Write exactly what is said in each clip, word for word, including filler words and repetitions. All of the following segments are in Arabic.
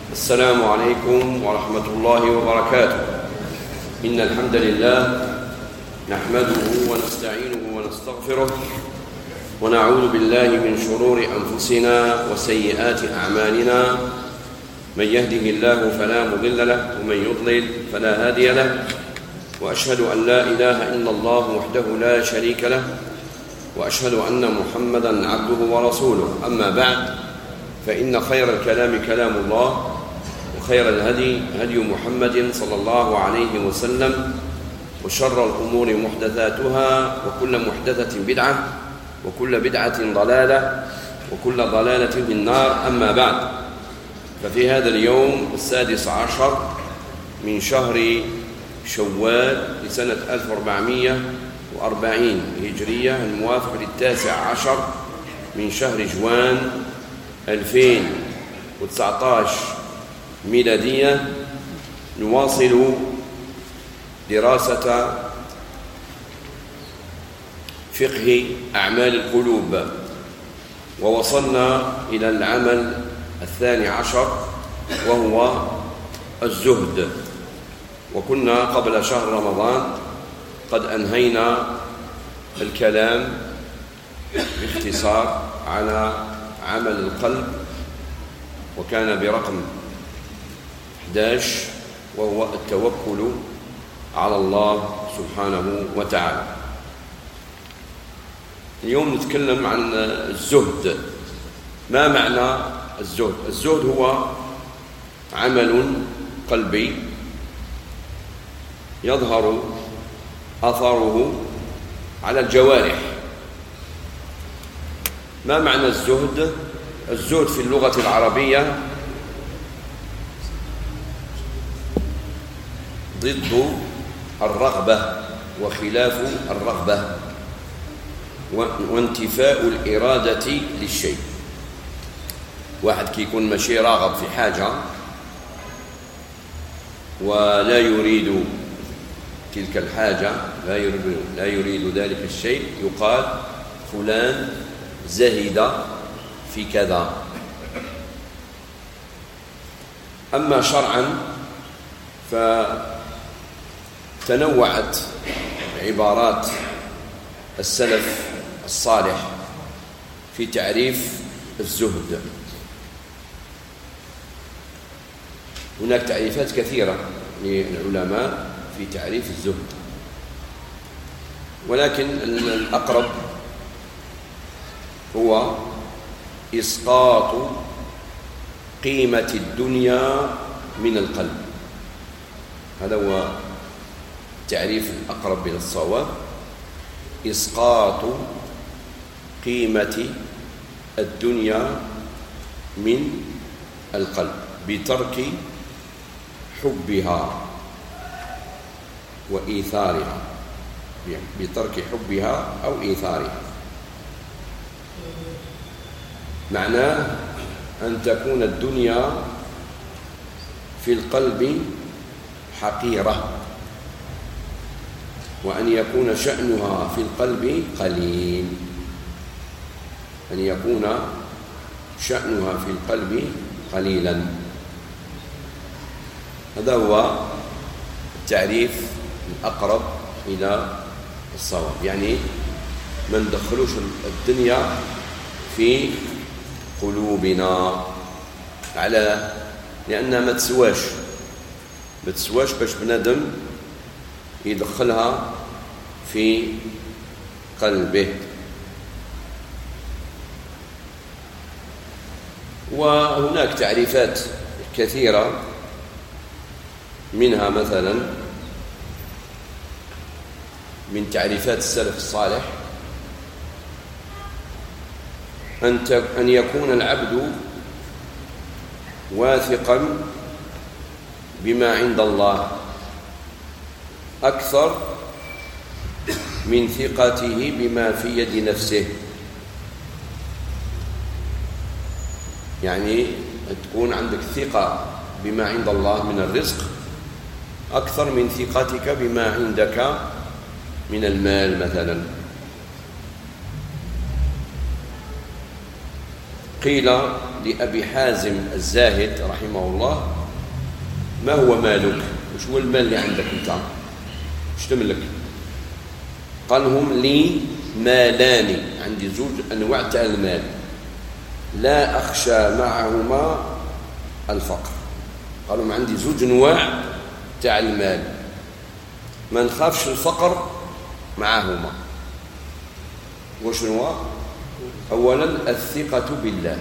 السلام عليكم ورحمة الله وبركاته. إن الحمد لله نحمده ونستعينه ونستغفره ونعوذ بالله من شرور أنفسنا وسيئات أعمالنا. من يهده الله فلا مضل له ومن يضلل فلا هادي له، وأشهد أن لا إله إلا الله وحده لا شريك له، وأشهد أن محمدًا عبده ورسوله. أما بعد، فإن خير الكلام كلام الله، وخير الهدي هدي محمد صلى الله عليه وسلم، وشر الأمور محدثاتها، وكل محدثة بدعة، وكل بدعة ضلالة، وكل ضلالة في النار. أما بعد، ففي هذا اليوم السادس عشر من شهر شوال لسنة ألف وأربعمائة وأربعين هجرية، الموافق للتاسع عشر من شهر جوان ألفين وتسعة عشر ميلادية، نواصل دراسة فقه أعمال القلوب، ووصلنا إلى العمل الثاني عشر وهو الزهد. وكنا قبل شهر رمضان قد أنهينا الكلام باختصار على عمل القلب، وكان برقم أحد عشر وهو التوكل على الله سبحانه وتعالى. اليوم نتكلم عن الزهد. ما معنى الزهد؟ الزهد هو عمل قلبي يظهر أثره على الجوارح. ما معنى الزهد؟ الزهد في اللغة العربية ضد الرغبة وخلاف الرغبة، وانتفاء الإرادة للشيء. واحد كيكون ماشي راغب في حاجة ولا يريد تلك الحاجة، لا يريد, لا يريد ذلك الشيء، يقال فلان زهد في كذا. أما شرعا فتنوعت عبارات السلف الصالح في تعريف الزهد. هناك تعريفات كثيرة للعلماء في تعريف الزهد، ولكن الأقرب هو إسقاط قيمة الدنيا من القلب. هذا هو التعريف الأقرب إلى الصواب، إسقاط قيمة الدنيا من القلب بترك حبها وإيثارها، يعني بترك حبها أو إيثارها. معناه أن تكون الدنيا في القلب حقيرة، وأن يكون شأنها في القلب قليل، أن يكون شأنها في القلب قليلا. هذا هو التعريف الأقرب إلى الصواب. يعني ما ندخلوش الدنيا في قلوبنا، على لأنها ما تسواش ما تسواش باش بنادم يدخلها في قلبه. وهناك تعريفات كثيرة، منها مثلا من تعريفات السلف الصالح أن يكون العبد واثقا بما عند الله أكثر من ثقته بما في يد نفسه. يعني تكون عندك ثقة بما عند الله من الرزق أكثر من ثقتك بما عندك من المال مثلا. قيل لأبي حازم الزاهد رحمه الله: ما هو مالك؟ وش هو المال اللي عندك أنت؟ وش تملك؟ قال: هم لي مالان، عندي زوج أنواع تاع المال، لا أخشى معهما الفقر. قالوا: ما عندي زوج أنواع تاع المال، ما نخافش الفقر معهما. وشنو؟ أولا الثقة بالله،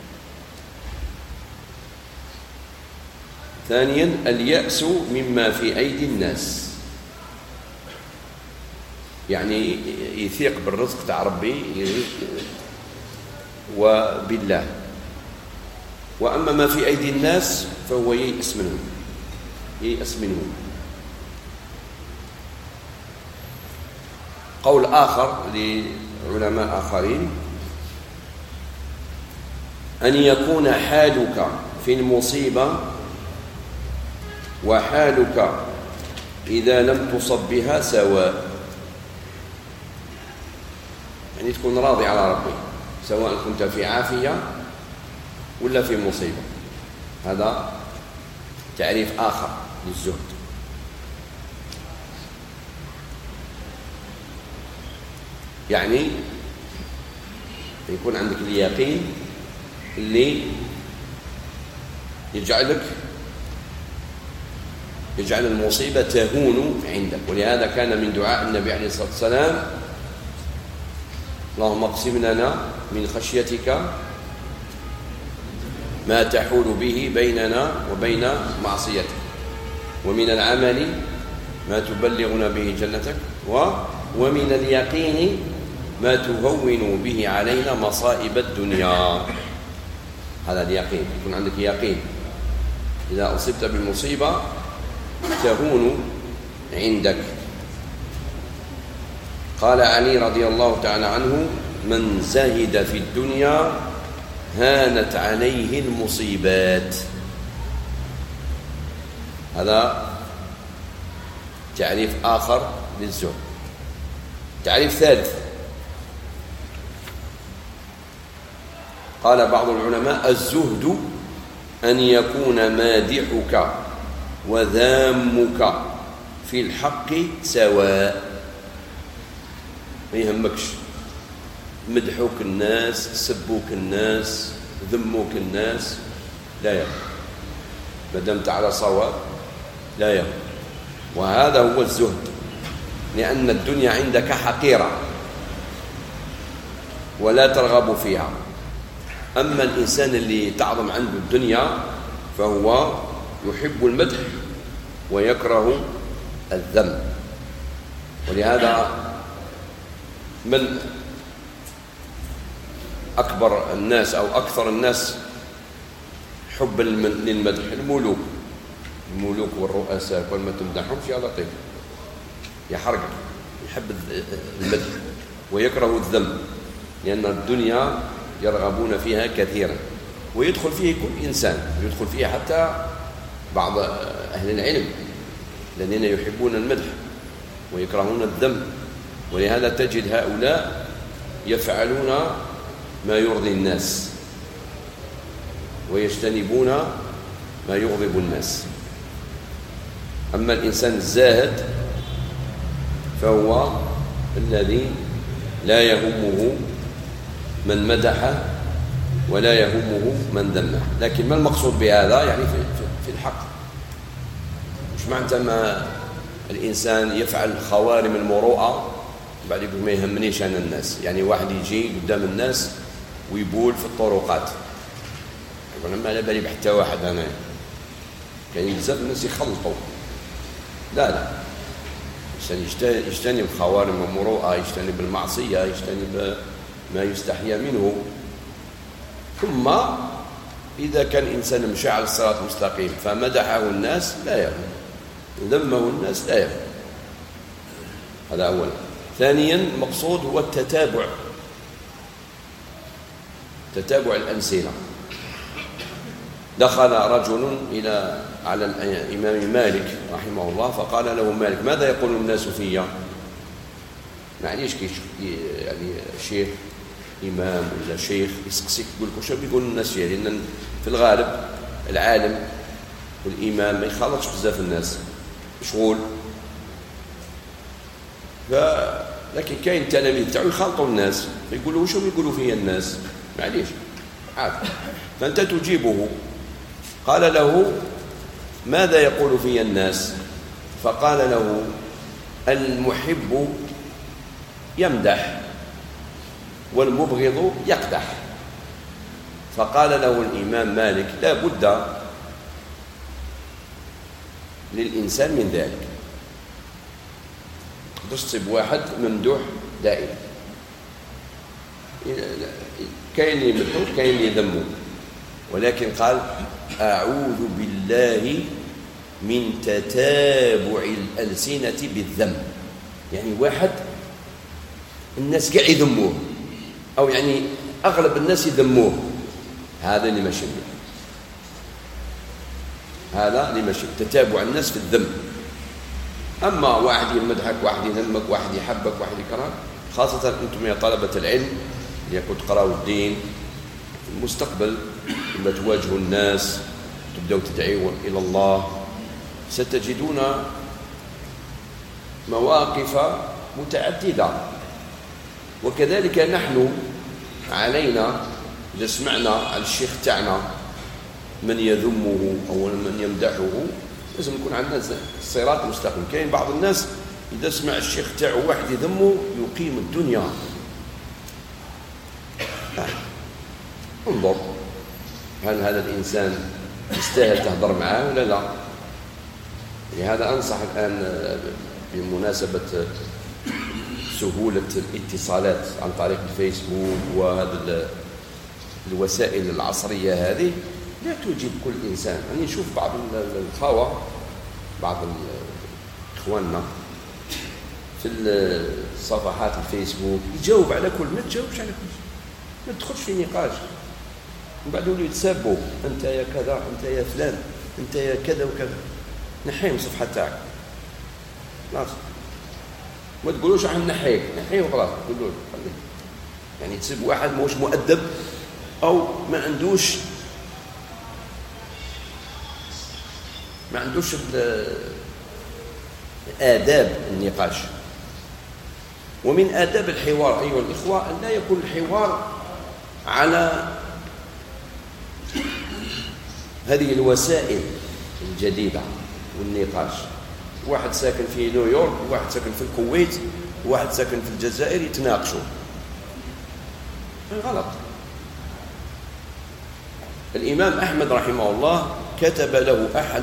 ثانيا اليأس مما في أيدي الناس، يعني يثيق بالرزق تاع ربي وبالله، وأما ما في أيدي الناس فهو ييأس منهم ييأس منهم. قول آخر لعلماء آخرين: أن يكون حالك في المصيبة وحالك إذا لم تصب بها سواء، يعني تكون راضي على ربي سواء كنت في عافية ولا في مصيبة. هذا تعريف آخر للزهد. يعني يكون عندك اليقين اللي يجعلك يجعل المصيبة تهون عندك. ولهذا كان من دعاء النبي عليه الصلاة والسلام: اللهم اقسم لنا من خشيتك ما تحول به بيننا وبين معصيتك، ومن العمل ما تبلغنا به جنتك، ومن اليقين ما تهون به علينا مصائب الدنيا. هذا اليقين، يكون عندك يقين إذا أصبت بالمصيبة تهون عندك. قال علي رضي الله تعالى عنه: من زهد في الدنيا هانت عليه المصيبات. هذا تعريف آخر للزهد. تعريف ثالث: قال بعض العلماء: الزهد أن يكون مادحك وذامك في الحق سواء، ما يهمكش مدحوك الناس، سبوك الناس، ذموك الناس، لا يهم، ما دمت على صواب لا يهم. وهذا هو الزهد، لأن الدنيا عندك حقيرة ولا ترغب فيها. أما الإنسان اللي تعظم عنده الدنيا فهو يحب المدح ويكره الذم. ولهذا من أكبر الناس أو أكثر الناس حبا للمدح الملوك الملوك والرؤساء، كل ما تمدحهمش يا لطيف يحرقك، يحب المدح ويكره الذم، لأن الدنيا يرغبون فيها كثيرا، ويدخل فيه كل إنسان، يدخل فيه حتى بعض أهل العلم الذين يحبون المدح ويكرهون الذم. ولهذا تجد هؤلاء يفعلون ما يرضي الناس ويجتنبون ما يغضب الناس. أما الإنسان الزاهد فهو الذي لا يهمه من مدحه ولا يهمه من ذمه. لكن ما المقصود بهذا؟ يعني في, في الحق، مش معنى ما الإنسان يفعل خوارم المروءة بعد يقول ما يهمنيش أنا الناس. يعني واحد يجي قدام الناس ويبول في الطرقات، يقول ما على بالي بحتى واحد أنا، كان بزاف الناس يخلطوا. لا لا، الإنسان يجتنب خوارم المروءة، يجتنب المعصية، يجتنب ما يستحيا منه. ثم إذا كان إنسان مشى على الصراط المستقيم فمدحه الناس لا يهم، ذمه الناس لا يهم. هذا أولا. ثانيا المقصود هو التتابع، تتابع الأمثلة. دخل رجل إلى على الإمام مالك رحمه الله فقال له مالك: ماذا يقول الناس فيا؟ معليش كي يعني الشيخ إمام ولا شيخ يسقسيك يقول لك واش يقول الناس، يعني لأن في الغالب العالم والإمام ما يخالطش بزاف الناس، مشغول. ف... لكن كاين التلاميذ تاعو يخالطوا الناس، يقولوا واش يقولوا فيا الناس، معليش عاد. فأنت تجيبه. قال له ماذا يقول في الناس؟ فقال له المحب يمدح والمبغض يقدح. فقال له الإمام مالك لا بد للإنسان من ذلك، تقدرش تصيب واحد ممدوح دائما، كاين اللي يمدحوه كاين اللي يذموه، ولكن قال أعوذ بالله من تتابع الألسنة بالذم. يعني واحد الناس قاع يذموه، أو يعني أغلب الناس يذموه، هذا اللي ماشي منه، هذا اللي ماشي تتابع الناس في الذم. أما واحد يمدحك، واحد يذمك، واحد يحبك، واحد يكرهك، خاصة أنتم يا طلبة العلم اللي يكون تقرأوا الدين في المستقبل، لما تواجهوا الناس تبدأوا تدعوا إلى الله، ستجدون مواقف متعددة. وكذلك نحن علينا إذا سمعنا على الشيخ تاعنا من يذمه أو من يمدحه، لازم يكون عندنا الصراط المستقيم. كاين بعض الناس إذا سمع الشيخ تاعه واحد يذمه يقيم الدنيا. انظر هل هذا الإنسان يستاهل تهضر معاه ولا لا؟ لهذا أنصح الآن بمناسبة سهولة الاتصالات عن طريق الفيسبوك وهذا الوسائل العصرية هذه، لا تجيب كل إنسان. يعني نشوف بعض الخوة، بعض إخواننا في صفحات الفيسبوك يجاوب على كل، ما تجاوبش على كل، ما تدخلش في نقاش، من بعد يولوا يتسابوا، أنت يا كذا، أنت يا فلان، أنت يا كذا وكذا. نحيه من الصفحة تاعك، خلاص، ما تقولوش راح نحيك، نحيه وخلاص، قولوا له خليه. يعني تسيب واحد موش مؤدب أو ما عندوش ما عندوش آداب النقاش. ومن آداب الحوار أيها الإخوة أن لا يكون الحوار على هذه الوسائل الجديدة والنقاش. واحد ساكن في نيويورك، واحد ساكن في الكويت، واحد ساكن في الجزائر، يتناقشوا، غلط. الإمام أحمد رحمه الله كتب له أحد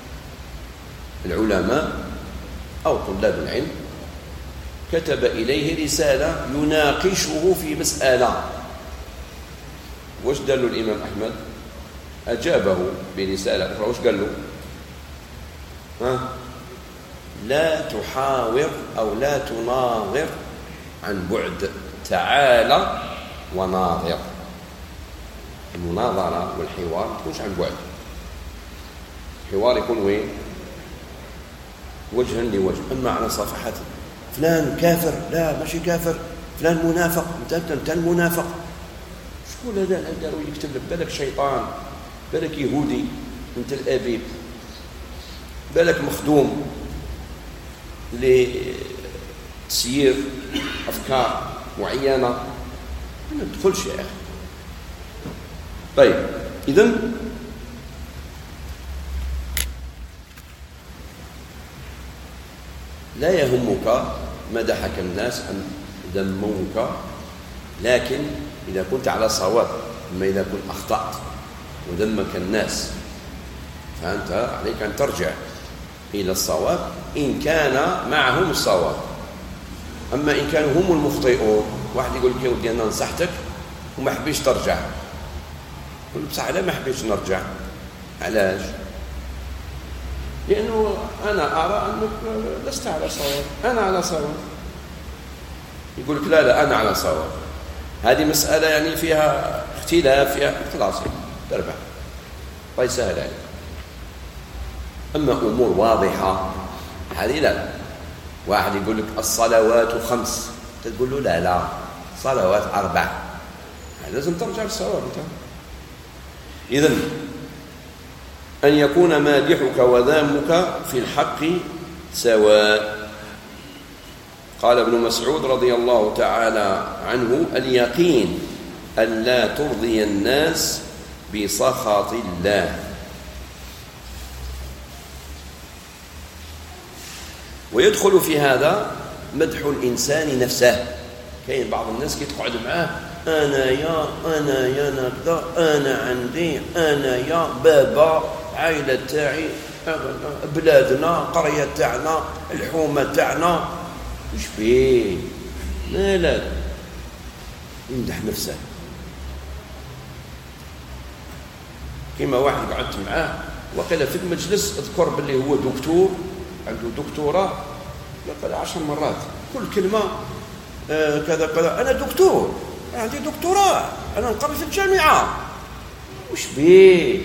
العلماء أو طلاب العلم، كتب إليه رسالة يناقشه في مسألة. وش قال له الإمام أحمد؟ أجابه برسالة أخرى. وش قال له؟ ها؟ لا تحاور أو لا تناظر عن بعد، تعالى وناظر. المناظرة والحوار ما تكونش عن بعد، الحوار يكون وين؟ وجها لوجه. أما على صفحات فلان كافر، لا ماشي كافر، فلان منافق، انت انت المنافق، شكون هذا اللي داروا يكتب لك؟ بالك شيطان، بالك يهودي انت الأبيب، بالك مخدوم لتسيير أفكار معينة، ما تدخلش يا أخي. طيب إذن لا يهمك مدحك الناس أن ذموك، لكن إذا كنت على صواب. أما إذا كنت أخطأت وذمك الناس فأنت عليك أن ترجع إلى الصواب إن كان معهم الصواب. أما إن كانوا هم المخطئون، واحد يقول لك يا ودي أنا نصحتك وما حبيش ترجع، يقول بصح لا ما حبيش نرجع، علاش؟ لأنه أنا أرى أنك لست على صواب، أنا على صواب. يقول لك لا لا أنا على صواب. هذه مسألة يعني فيها اختلاف، فيها خلاص تربح، طيب سهل عليك. أما أمور واضحة هذه لا. واحد يقول لك الصلوات خمس، تقول له لا لا صلوات أربع، لازم ترجع للصواب. إذن أن يكون مادحك وذامك في الحق سواء. قال ابن مسعود رضي الله تعالى عنه: اليقين أن لا ترضي الناس بسخط الله. ويدخل في هذا مدح الإنسان نفسه. كاين بعض الناس كي تقعد معاه: أنا يا أنا يا نبدا أنا عندي أنا يا بابا عائلة تاعي بلادنا قرية تاعنا الحومة تاعنا. وش بيه؟ لا لا يمدح نفسه. كيما واحد قعدت معاه وقال في المجلس اذكر باللي هو دكتور عنده دكتوراه، قال عشر مرات كل كلمة آه كذا كذا. أنا دكتور، أنا عندي دكتوراه، أنا نقرأ في الجامعة. وش بيه؟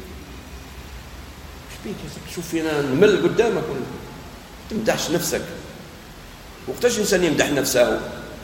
وش بيه تشوف فينا نمل قدامك ولا تمدحش نفسك؟ وقتاش الإنسان يمدح نفسه؟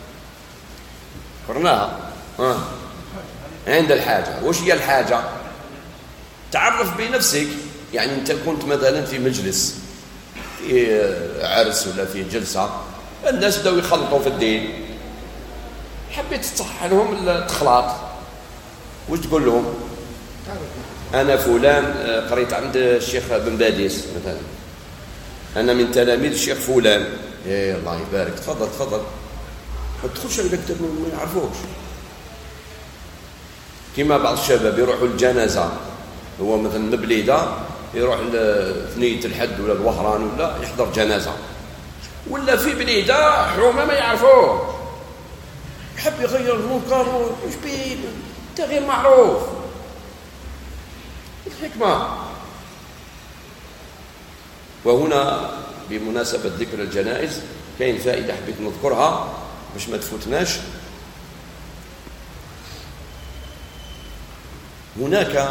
قرناها آه. عند الحاجة. وش هي الحاجة؟ تعرف بنفسك. يعني أنت كنت مثلا في مجلس، في عرس ولا في جلسة، الناس بدأوا يخلطوا في الدين، حبيت تصحح لهم التخلاط. وش تقول لهم؟ أنا فلان قريت عند الشيخ بن باديس مثلا، أنا من تلاميذ الشيخ فلان. إيه الله يبارك، تفضل تفضل. ما تدخلش على كتاب ما يعرفوش. كما بعض الشباب يروحوا الجنازة، هو مثلا مبليدة يروح لثنية الحد ولا الوهران ولا يحضر جنازة، ولا في بليدة حومة ما يعرفوه، يحب يغير المنكر. وش بيه؟ انت غير معروف. الحكمة. وهنا بمناسبة ذكر الجنائز كاين فائدة حبيت نذكرها باش ما تفوتناش. هناك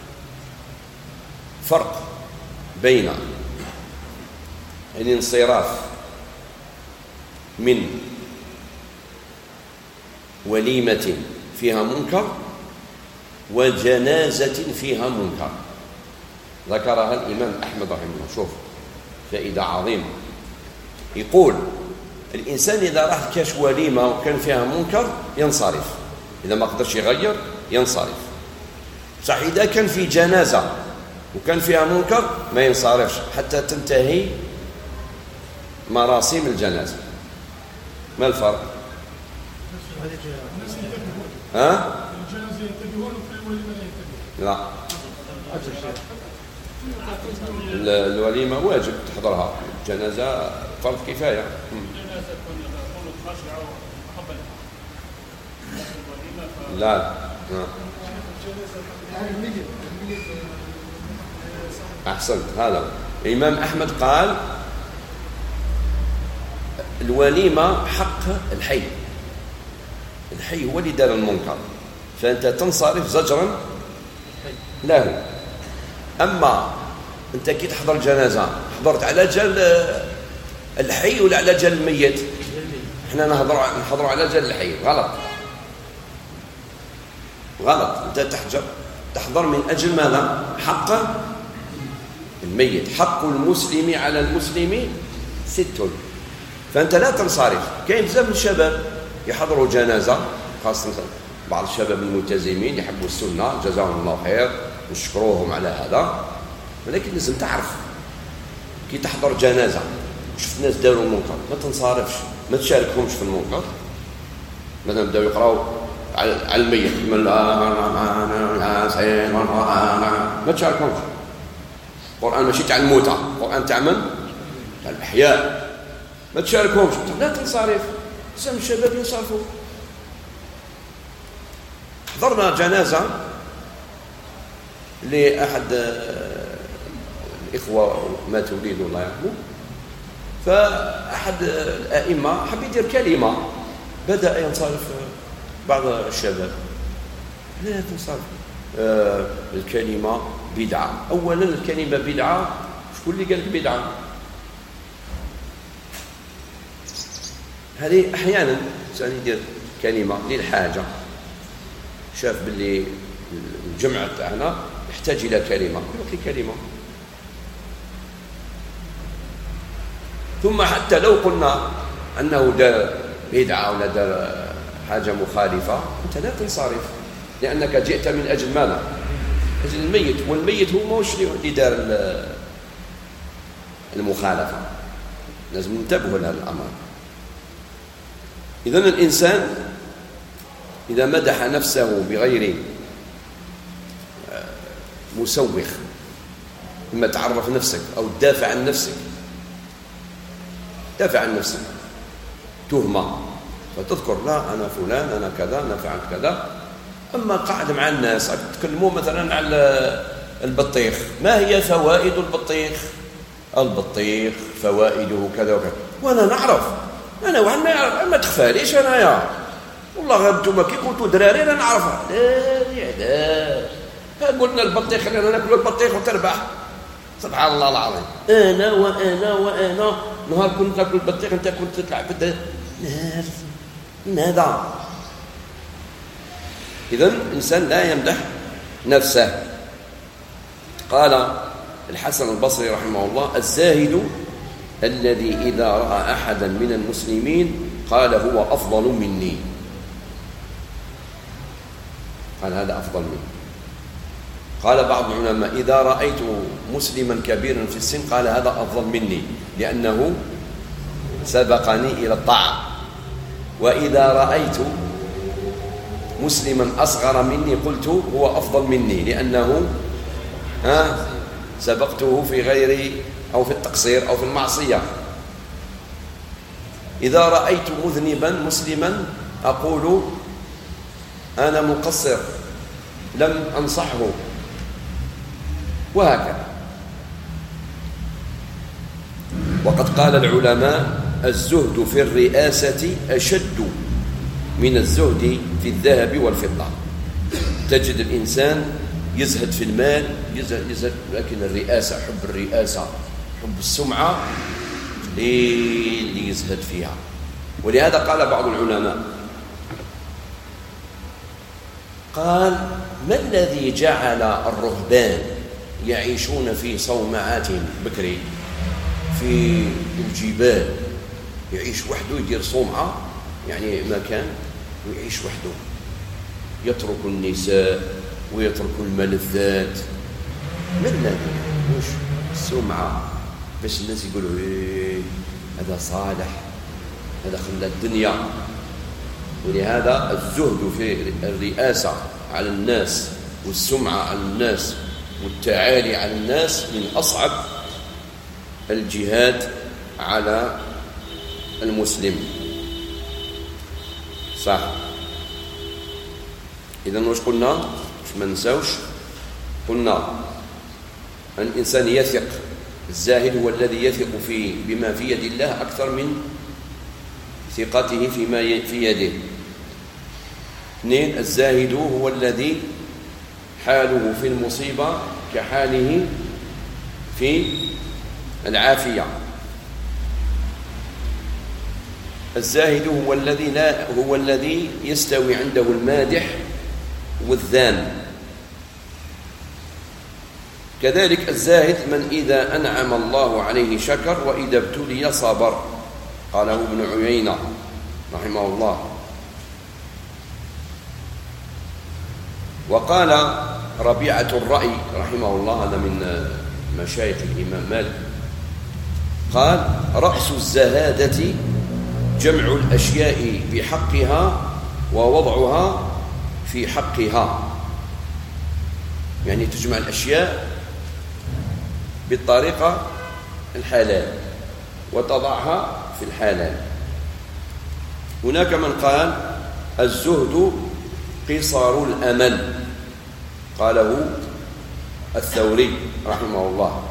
فرق بين الانصراف من وليمة فيها منكر وجنازة فيها منكر. ذكرها الإمام أحمد رحمه الله. شوف فائدة عظيمة. يقول الإنسان إذا راح كاش وليمة وكان فيها منكر ينصرف، إذا ما قدرش يغير ينصرف. صح، إذا كان في جنازة وكان فيها منكر ما ينصرفش حتى تنتهي مراسم الجنازة. ما الفرق؟ ها؟ لا، الوليمة واجب تحضرها، الجنازة فرض كفاية. لا لا. أحسنت. هذا الإمام أحمد قال الوليمة حق الحي، الحي هو اللي دار المنكر، فأنت تنصرف زجرا له. أما أنت كي تحضر الجنازة حضرت على جل الحي ولا على جل الميت؟ احنا نحضر نحضر على جل الحي. غلط غلط. أنت تحجر تحضر من أجل ماذا؟ حق الميت. حق المسلم على المسلم ست، فأنت لا تنصرف. كاين بزاف من الشباب يحضروا جنازة، خاصة بعض الشباب الملتزمين يحبوا السنة، جزاهم الله خير نشكروهم على هذا. ولكن لازم تعرف كي تحضر جنازة شفت ناس داروا منكر ما تنصرفش، ما تشاركهمش في المنكر. مثلا بداوا يقراوا على الميت ما تشاركهمش. القرآن ماشي تاع الموتى، القرآن تاع من؟ تاع الأحياء. ما تشاركهمش، لا تنصرف. سام الشباب ينصرفوا. حضرنا جنازة لأحد الإخوة مات وليده الله يرحمه، فأحد الأئمة حب يدير كلمة، بدأ ينصرف بعض الشباب. لا تنصرف. آه الكلمة بدعة. أولا الكلمة بدعة، شكون اللي قال لك بدعة؟ هذه أحيانا الإنسان يدير كلمة للحاجة، شاف باللي الجمع تاعنا يحتاج إلى كلمة، يقول لك كلمة. ثم حتى لو قلنا أنه دار بدعة ولا دار حاجة مخالفة، أنت لا تنصرف، لأنك جئت من أجل ماذا؟ أجل الميت، والميت هو موش اللي دار المخالفة. لازم ننتبهوا لهذا الأمر. إذن الإنسان إذا مدح نفسه بغير مسوخ، إما تعرف نفسك أو تدافع عن نفسك، دافع عن نفسك تهمة فتذكر لا أنا فلان أنا كذا أنا فعلت كذا. أما قاعد مع الناس تكلموا مثلا على البطيخ، ما هي فوائد البطيخ؟ البطيخ فوائده كذا وكذا، وأنا نعرف، أنا واحد ما يعرف، ما تخفاليش أنا يا والله أنتم كي كنتوا دراري أنا نعرفها. لا لا قلنا البطيخ أنا ناكل البطيخ وتربح، سبحان الله العظيم. أنا وأنا وأنا نهار كنت ناكل البطيخ أنت كنت تطلع في من هذا. إذن الإنسان لا يمدح نفسه. قال الحسن البصري رحمه الله: الزاهد الذي إذا رأى أحدا من المسلمين قال هو أفضل مني، قال هذا أفضل مني. قال بعض العلماء: إذا رأيت مسلما كبيرا في السن قال هذا أفضل مني لأنه سبقني إلى الطاعة. وإذا رأيت مسلما أصغر مني قلت هو أفضل مني لأنه ها سبقته في غير أو في التقصير أو في المعصية. إذا رأيت مذنبا مسلما أقول أنا مقصر لم أنصحه، وهكذا. وقد قال العلماء: الزهد في الرئاسة أشد من الزهد في الذهب والفضة. تجد الإنسان يزهد في المال يزهد, يزهد لكن الرئاسة، حب الرئاسة حب السمعة اللي يزهد فيها. ولهذا قال بعض العلماء قال: ما الذي جعل الرهبان يعيشون في صومعات بكري في الجبال، يعيش وحده يدير صومعة يعني مكان ويعيش وحده، يترك النساء ويترك الملذات. ما الذي وش السمعة باش الناس يقولوا إيه هذا صالح هذا خلى الدنيا. ولهذا الزهد في الرئاسة على الناس والسمعة على الناس والتعالي على الناس من أصعب الجهاد على المسلم. صح. إذن واش قلنا؟ واش ما نساوش قلنا الإنسان يثق، الزاهد هو الذي يثق في بما في يد الله أكثر من ثقته فيما في يده. اثنين: الزاهد هو الذي حاله في المصيبة كحاله في العافية. الزاهد هو الذي لا هو الذي يستوي عنده المادح والذام. كذلك الزاهد من إذا أنعم الله عليه شكر وإذا ابتلي صبر، قاله ابن عيينة رحمه الله. وقال ربيعة الرأي رحمه الله، هذا من مشايخ الإمام مالك، قال: رأس الزهادة جمع الأشياء بحقها ووضعها في حقها، يعني تجمع الأشياء بالطريقة الحلال وتضعها في الحلال. هناك من قال: الزهد قصار الأمل، قاله الثوري رحمه الله.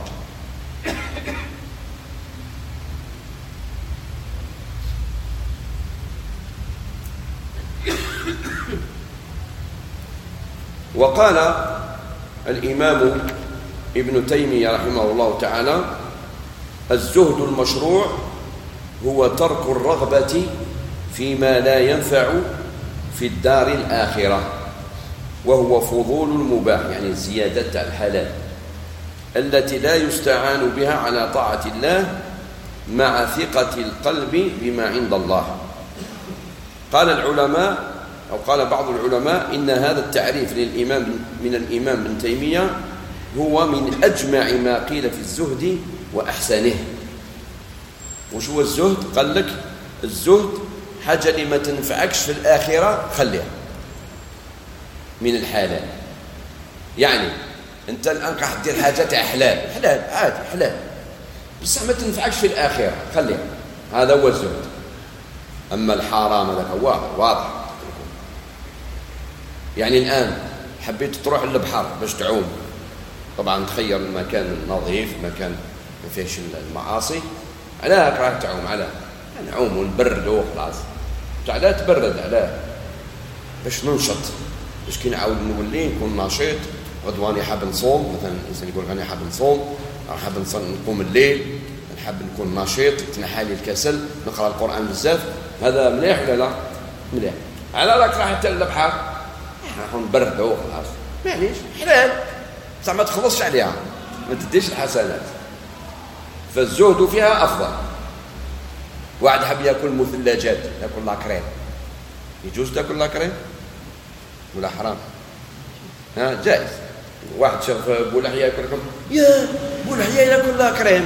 وقال الإمام ابن تيمية رحمه الله تعالى: الزهد المشروع هو ترك الرغبة فيما لا ينفع في الدار الآخرة. وهو فضول المباح، يعني زيادة الحلال التي لا يستعان بها على طاعة الله مع ثقة القلب بما عند الله. قال العلماء أو قال بعض العلماء إن هذا التعريف للإمام من الإمام ابن تيمية هو من أجمع ما قيل في الزهد وأحسنه. وش هو الزهد؟ قال لك الزهد حاجة اللي ما تنفعكش في الآخرة خليها من الحلال. يعني أنت الآن راح تدير حاجة تاع حلال حلال عادي حلال بس ما تنفعكش في الآخرة خليها، هذا هو الزهد. أما الحرام هذاك واضح واضح. يعني الآن حبيت تروح للبحر باش تعوم، طبعا تخير المكان نظيف، مكان ما فيهش المعاصي، علاه راح تعوم؟ علاه نعوم ونبرد وخلاص. علاه تبرد؟ علاه باش ننشط، باش كي نعاود نولي نكون نشيط. غدواني حاب نصوم مثلا، الانسان يقول راني حاب نصوم، حاب نقوم الليل، نحب نكون نشيط، تنحى لي الكسل، نقرا القران بزاف. هذا مليح ولا لا؟ مليح. على راك راح حتى للبحر راح نبردوا وخلاص، معليش حلال بصح ما تخلصش عليها، ما تديش الحسنات. فالزهد فيها افضل. واحد حاب ياكل مثلجات، ياكل لاكريم، يجوز تاكل لاكريم ولا حرام؟ ها جائز. واحد شاف بولحية ياكل لكم، يا بولحية ياكل لاكريم،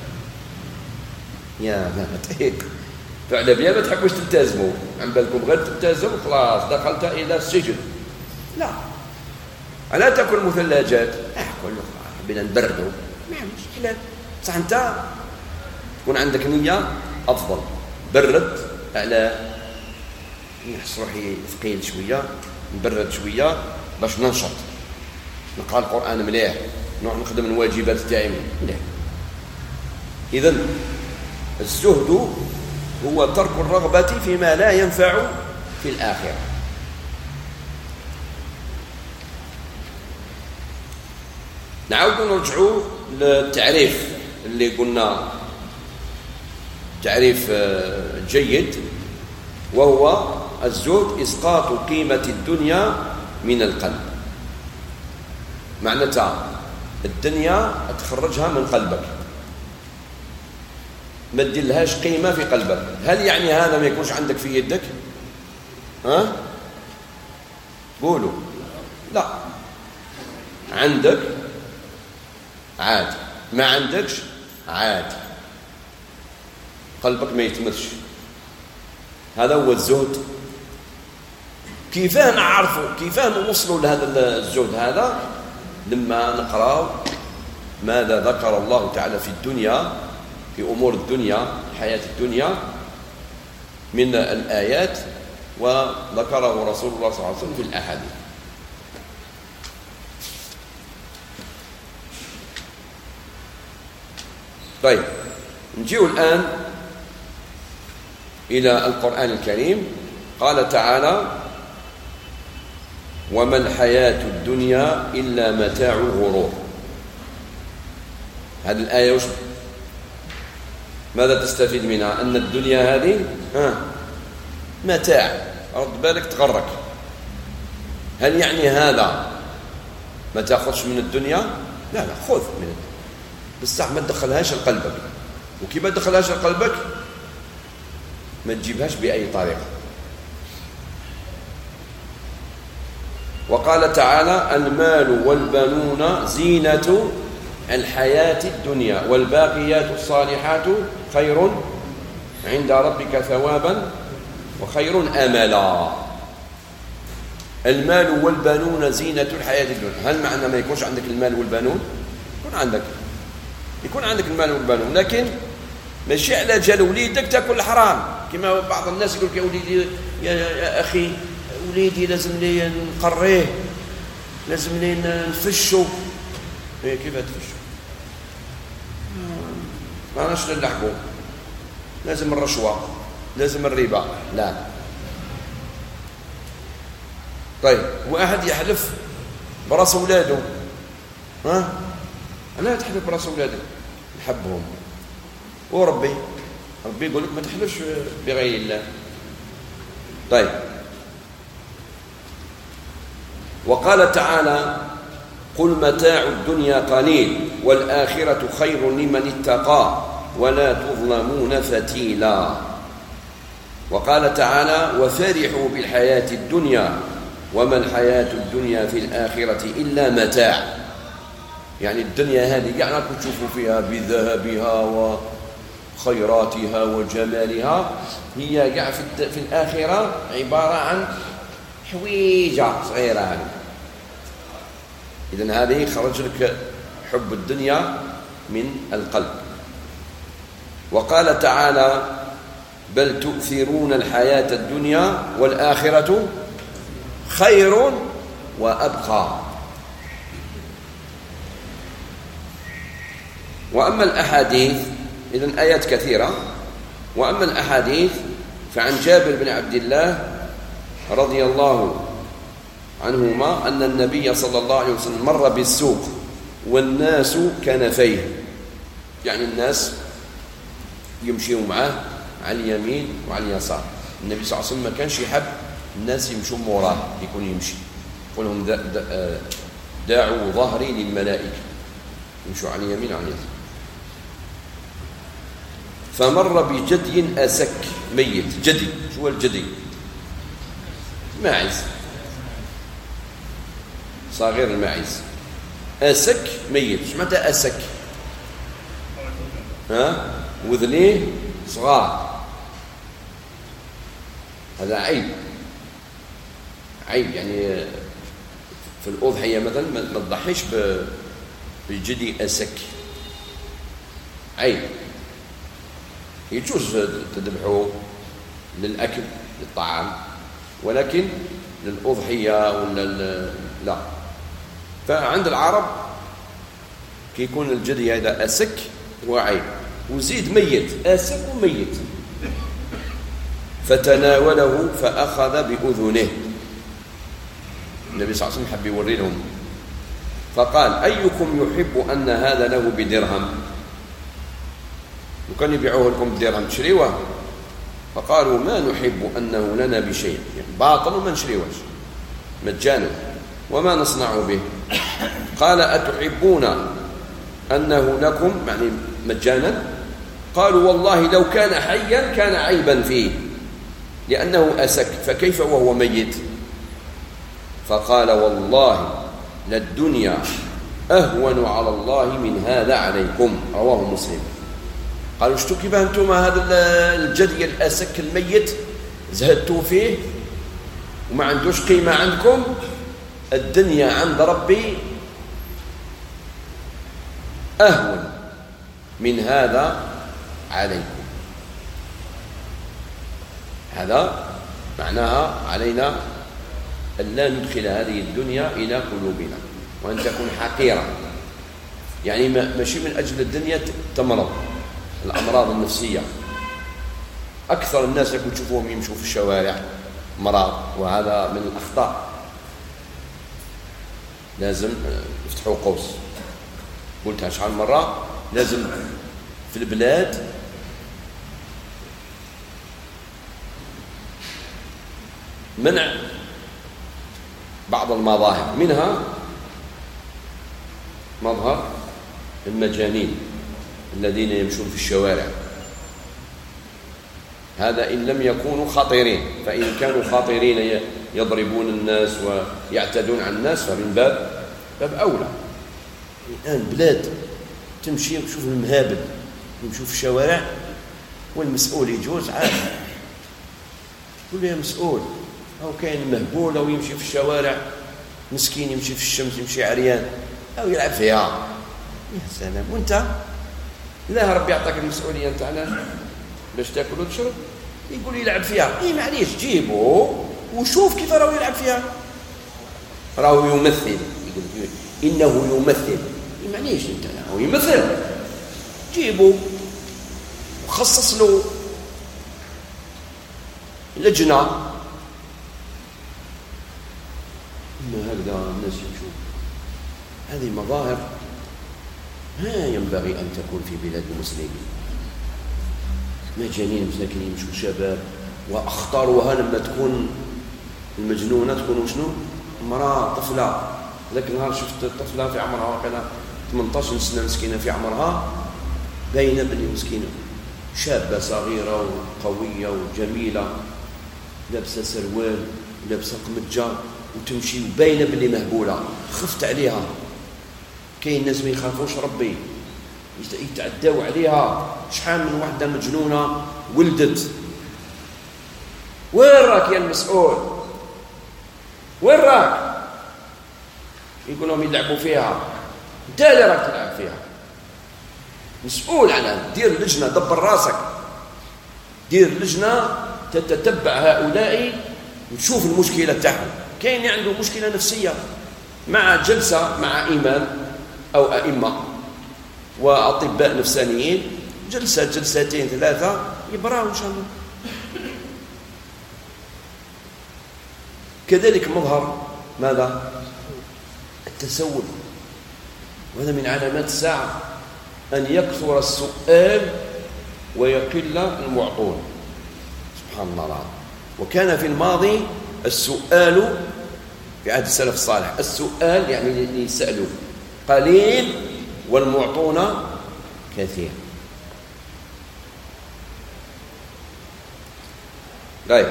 يا ما تهيك فعلا بيا ما تحبوش تلتزموا، عن بالكم غير تلتزموا خلاص دخلت الى السجن. لا، الا تاكل مثلجات اكل، حبينا نبردوا ماشي حلال، بصح انت تكون عندك نيه افضل. برد على نحس روحي ثقيل شويه، نبرد شويه باش ننشط، نقرا القران مليح، نروح نخدم الواجبات تاعي مليح. اذا الزهد هو ترك الرغبه فيما لا ينفع في الاخره. نعاود نرجعوا للتعريف اللي قلنا تعريف جيد، وهو الزهد إسقاط قيمة الدنيا من القلب. معناتها الدنيا تخرجها من قلبك، ما تديلهاش قيمة في قلبك. هل يعني هذا ما يكونش عندك في يدك؟ ها؟ قولوا لا، عندك عادي، ما عندكش عادي، قلبك ما يتمرش. هذا هو الزهد. كيفاه نعرفوا، كيفاه نوصلوا لهذا الزهد هذا؟ لما نقرأ ماذا ذكر الله تعالى في الدنيا، في أمور الدنيا، حياة الدنيا من الآيات، وذكره رسول الله صلى الله عليه وسلم في الأحاديث. طيب نجيء الآن إلى القرآن الكريم. قال تعالى: وما الحياة الدنيا إلا متاع الغرور. هذه الآية وش ماذا تستفيد منها؟ أن الدنيا هذه ها متاع، رد بالك تغرك. هل يعني هذا ما تأخذش من الدنيا؟ لا لا، خذ من الدنيا بصح ما تدخلهاش لقلبك. وكيف ما تدخلهاش لقلبك؟ ما تجيبهاش بأي طريقة. وقال تعالى: المال والبنون زينة الحياة الدنيا والباقيات الصالحات خير عند ربك ثوابا وخير أملا. المال والبنون زينة الحياة الدنيا. هل معنى ما يكونش عندك المال والبنون؟ يكون عندك يكون عندك المال والبنون، لكن ماشي على جال وليدك تاكل الحرام. كما بعض الناس يقول لك يا وليدي يا, يا اخي وليدي لازم لي نقريه، لازم لي نفشو. ايه كيف تفشو؟ ما راناش نلحقوا، لازم الرشوه، لازم الربا. لا. طيب واحد يحلف براس اولاده، ها لا تحلف براس اولادك، نحبهم. وربي ربي يقول لك ما تحلفش بغير الله. طيب وقال تعالى قل متاع الدنيا قليل والآخرة خير لمن اتقى ولا تظلمون فتيلا. وقال تعالى وفرحوا بالحياة الدنيا وما الحياة الدنيا في الآخرة إلا متاع. يعني الدنيا هذه قاعدة تشوفوا فيها بذهبها وخيراتها وجمالها، هي قاعدة في الآخرة عبارة عن حويجة صغيرة هذه. إذن هذه خرج لك حب الدنيا من القلب. وقال تعالى بل تؤثرون الحياة الدنيا والآخرة خير وأبقى. وأما الأحاديث، إذن آيات كثيرة. وأما الأحاديث فعن جابر بن عبد الله رضي الله عنهما أن النبي صلى الله عليه وسلم مر بالسوق والناس كنفيه، يعني الناس يمشيوا معه على اليمين وعلى اليسار. النبي صلى الله عليه وسلم ما كانش يحب الناس يمشوا موراه، يكون يمشي يقول لهم داعوا ظهري للملائكة، يمشوا على اليمين وعلى اليسار. فمر بجدي أسك ميت. جدي، شو هو الجدي؟ ماعز صغير، الماعز. أسك ميت، ايش معنى أسك؟ ها؟ وذنيه صغار، هذا عيب. عيب يعني في الأضحية مثلا ما تضحيش بجدي أسك، عيب. يجوز تذبحوه للأكل للطعام، ولكن للأضحية ولا لا. فعند العرب كي يكون الجدي هذا أسك هو عيب، وزيد ميت، أسك وميت. فتناوله فأخذ بأذنه. النبي صلى الله عليه وسلم حب يوري لهم، فقال أيكم يحب أن هذا له بدرهم؟ وكان يبيعوه لكم بدرهم تشريوه؟ فقالوا ما نحب أنه لنا بشيء، يعني باطل وما نشريوش مجانا، وما نصنع به. قال أتحبون أنه لكم يعني مجانا؟ قالوا والله لو كان حيا كان عيبا فيه لأنه أسك، فكيف وهو ميت؟ فقال والله للدنيا أهون على الله من هذا عليكم. رواه مسلم. قالوا شتو كيف أنتم هذا الجدي الأسك الميت زهدتوا فيه وما عندوش قيمة عندكم؟ الدنيا عند ربي أهون من هذا عليكم. هذا معناها علينا أن لا ندخل هذه الدنيا إلى قلوبنا، وأن تكون حقيرة. يعني ماشي من أجل الدنيا تمرض الأمراض النفسية. أكثر الناس يكون تشوفوهم يمشوا في الشوارع مرض، وهذا من الأخطاء. لازم يفتحوا قوس، قلتها شحال مرة، لازم في البلاد منع بعض المظاهر، منها مظهر المجانين الذين يمشون في الشوارع. هذا إن لم يكونوا خطيرين، فإن كانوا خطيرين يضربون الناس ويعتدون على الناس فمن باب باب أولى. الآن بلاد تمشي وتشوف المهابل يمشوا في الشوارع، والمسؤول يجوز عادي يقول يا مسؤول، أو كاين مهبول أو يمشي في الشوارع مسكين يمشي في الشمس يمشي عريان أو يلعب فيها. يا سلام، وانت لا ربي يعطيك المسؤولية انت على باش تاكل وتشرب، يقول يلعب فيها. اي معليش جيبه وشوف كيف راهو يلعب فيها، راهو يمثل، يقول انه يمثل. اي معليش انت راهو يمثل، جيبه وخصص له لجنة. اما هكذا الناس يمشون، هذه مظاهر ما ينبغي أن تكون في بلاد المسلمين. مجانين مساكين يمشوا شباب، وأخطرها لما تكون المجنونة تكون شنو؟ امرأة طفلة، ذاك النهار شفت طفلة في عمرها كان ثمانية عشر سنة مسكينة في عمرها، باينة بلي مسكينة شابة صغيرة وقوية وجميلة، لابسة سروال ولابسة قمجة وتمشي وباينة بلي مهبولة. خفت عليها. كاين ناس ما يخافوش ربي يتعداو عليها. شحال من وحدة مجنونة ولدت. وين راك يا المسؤول؟ وين راك؟ يقول لهم يلعبوا فيها. انت اللي راك تلعب فيها، مسؤول عنها. دير لجنة، دبر راسك، دير لجنة تتتبع هؤلاء وتشوف المشكلة تاعهم. كاين عنده مشكلة نفسية، مع جلسة مع إمام أو أئمة وأطباء نفسانيين، جلسة جلستين ثلاثة يبراو إن شاء الله. كذلك مظهر ماذا؟ التسول، وهذا من علامات الساعة، أن يكثر السؤال ويقل المعطون. سبحان الله العظيم. وكان في الماضي السؤال في عهد السلف الصالح، السؤال يعني اللي يسألوا قليل والمعطون كثير. طيب،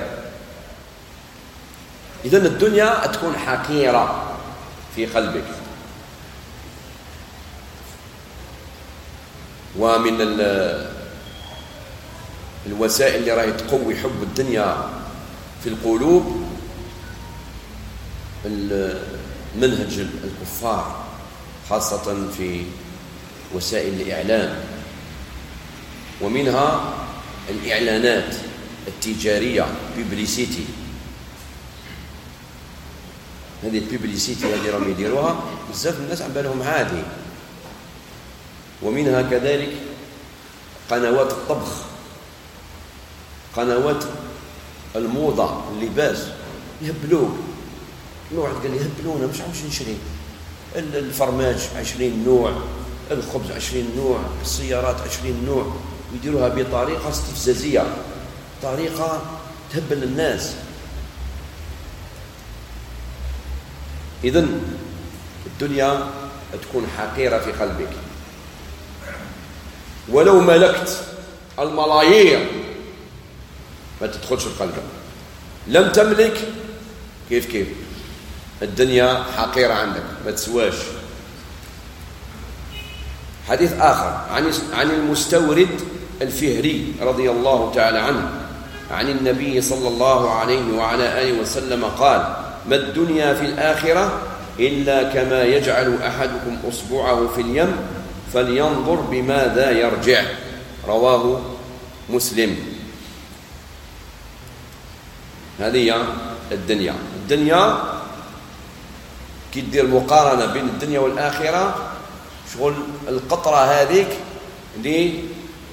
إذن الدنيا تكون حقيرة في قلبك. ومن الوسائل اللي راهي تقوي حب الدنيا في القلوب منهج الكفار، خاصة في وسائل الإعلام، ومنها الإعلانات التجارية، بيبليسيتي. هذه البيبليسيتي هذه راهم يديروها بزاف الناس عم بالهم عادي. ومنها كذلك قنوات الطبخ، قنوات الموضة، اللباس، يهبلوك. واحد قال لي هبلونا مش عاوش نشري الفرماج عشرين نوع، الخبز عشرين نوع، السيارات عشرين نوع، ويديروها بطريقة استفزازية، طريقة تهبل الناس. إذن الدنيا تكون حقيرة في قلبك. ولو ملكت الملايير ما تدخلش في قلبك. لم تملك كيف كيف الدنيا حقيرة عندك، ما تسواش. حديث آخر عن عن المستورد الفهري رضي الله تعالى عنه عن النبي صلى الله عليه وعلى آله وسلم قال: ما الدنيا في الآخرة إلا كما يجعل أحدكم أصبعه في اليم فلينظر بماذا يرجع. رواه مسلم. هذه الدنيا. الدنيا كي دير مقارنة بين الدنيا والآخرة، شغل القطرة هذيك اللي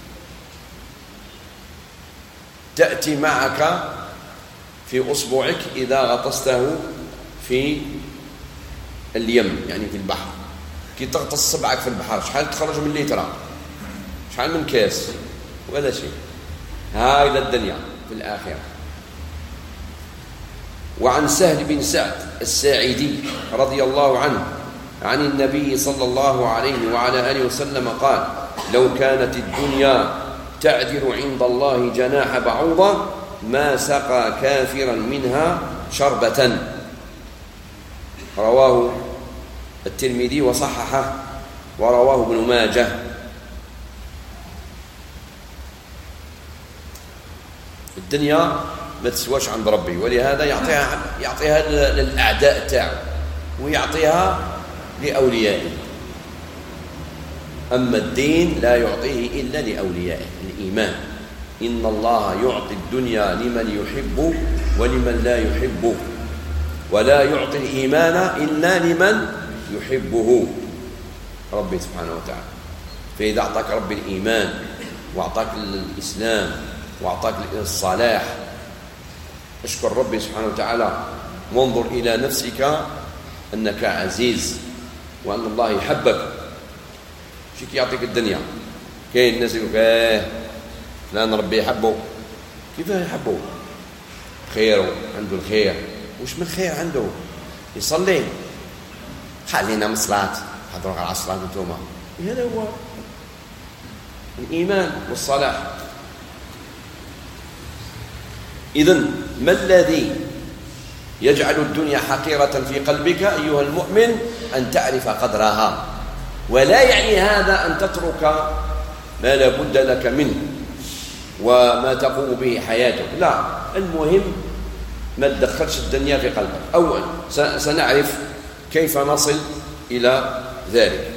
تأتي معك في أصبعك إذا غطسته في اليم، يعني في البحر. كي تغطس صبعك في البحر شحال تخرج من لترة، شحال من كاس، ولا شيء. هاي الدنيا في الآخرة. وعن سهل بن سعد الساعدي رضي الله عنه عن النبي صلى الله عليه وعلى آله وسلم قال: لو كانت الدنيا تعدل عند الله جناح بعوضة ما سقى كافرا منها شربة. رواه الترمذي وصححه، ورواه ابن ماجه. الدنيا ما تسواش عند ربي، ولهذا يعطيها يعطيها للأعداء تاعو ويعطيها لأوليائه. أما الدين لا يعطيه إلا لأوليائه. الإيمان: إن الله يعطي الدنيا لمن يحب ولمن لا يحبه، ولا يعطي الإيمان إلا لمن يحبه ربي سبحانه وتعالى. فإذا أعطاك ربي الإيمان وأعطاك الإسلام وأعطاك الصلاح، اشكر ربي سبحانه وتعالى، وانظر إلى نفسك أنك عزيز وأن الله يحبك. شيك يعطيك الدنيا. كاين الناس يقولك اه فلان ربي يحبه. كيف يحبه؟ خيره، عنده الخير. وش من خير عنده؟ يصلي خلينا من الصلاة حضروا على الصلاة انتوما. هذا هو الإيمان والصلاح. إذن ما الذي يجعل الدنيا حقيرة في قلبك أيها المؤمن؟ أن تعرف قدرها، ولا يعني هذا أن تترك ما لا بد لك منه وما تقوم به حياتك، لا، المهم ما تدخلش الدنيا في قلبك. أول سنعرف كيف نصل إلى ذلك.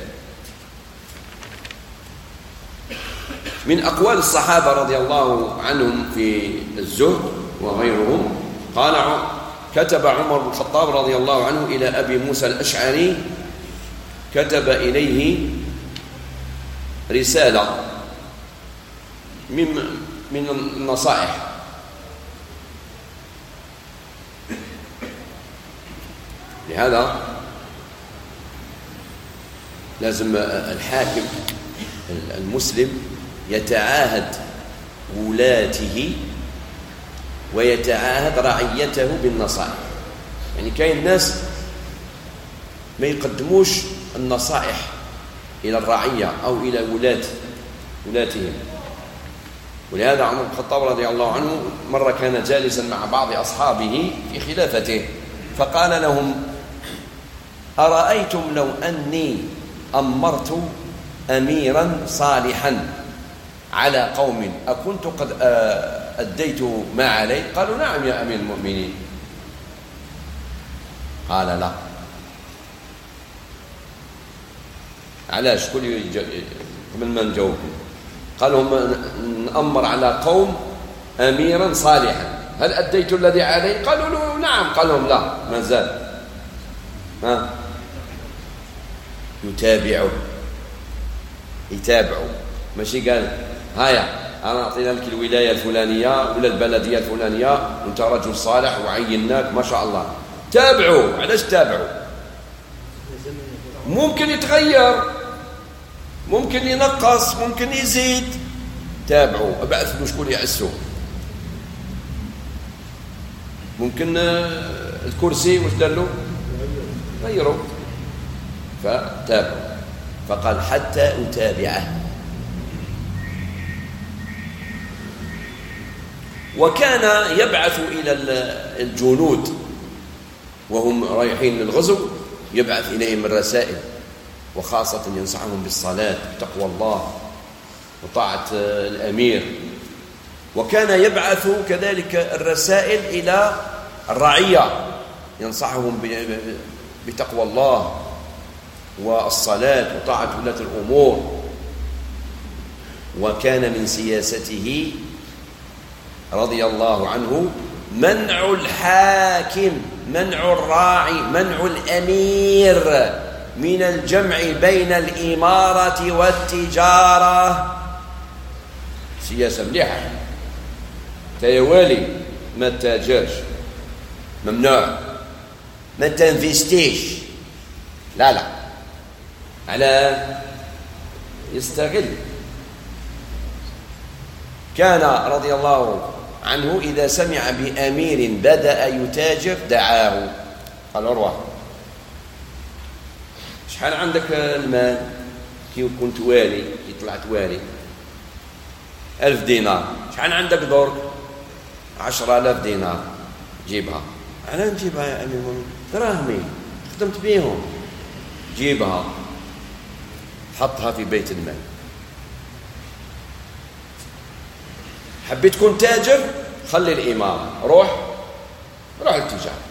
من أقوال الصحابة رضي الله عنهم في الزهد وغيرهم، قال كتب عمر بن الخطاب رضي الله عنه إلى أبي موسى الأشعري، كتب إليه رسالة من من النصائح. لهذا لازم الحاكم المسلم يتعاهد ولاته ويتعاهد رعيته بالنصائح. يعني كاين ناس ما يقدموش النصائح إلى الرعية أو إلى ولاة ولاتهم. ولهذا عمر بن الخطاب رضي الله عنه مرة كان جالسا مع بعض أصحابه في خلافته، فقال لهم: أرأيتم لو أني أمرت أميرا صالحا على قوم أكنت قد أديت ما علي؟ قالوا: نعم يا أمير المؤمنين. قال: لا. علاش؟ كل قبل ما نجاوب قال لهم: نأمر على قوم أميرا صالحا، هل أديت الذي علي؟ قالوا له: نعم. قال لهم: لا، ما زال. ها؟ يتابعوا يتابعوا ماشي قال: هيا أنا أعطينا لك الولاية الفلانية ولا البلدية الفلانية وأنت رجل صالح وعيناك ما شاء الله. تابعوا. علاش تابعوا؟ ممكن يتغير، ممكن ينقص، ممكن يزيد. تابعوا. ابعث له شكون يعسوه. ممكن الكرسي واش دار له؟ غيروا. فتابعوا. فقال: حتى أتابعه. وكان يبعث إلى الجنود وهم رايحين للغزو، يبعث إليهم الرسائل، وخاصة ينصحهم بالصلاة بتقوى الله وطاعة الأمير. وكان يبعث كذلك الرسائل إلى الرعية، ينصحهم بتقوى الله والصلاة وطاعة ولاة الأمور. وكان من سياسته رضي الله عنه منع الحاكم، منع الراعي، منع الأمير من الجمع بين الإمارة والتجارة. سياسة مليحة. تيوالي ما تاجرش، ممنوع، ما تنفستيش، لا لا، على يستغل. كان رضي الله عنه إذا سمع بأمير بدأ يتاجر دعاه، قال: اروح، شحال عندك المال؟ كي كنت والي، كي طلعت والي، ألف دينار. شحال عندك درك؟ عشرة آلاف دينار. جيبها. أنا نجيبها يا أمير المؤمنين؟ دراهمي خدمت بيهم. جيبها، حطها في بيت المال. حبيت تكون تاجر؟ خلي الإمارة، روح روح التجارة.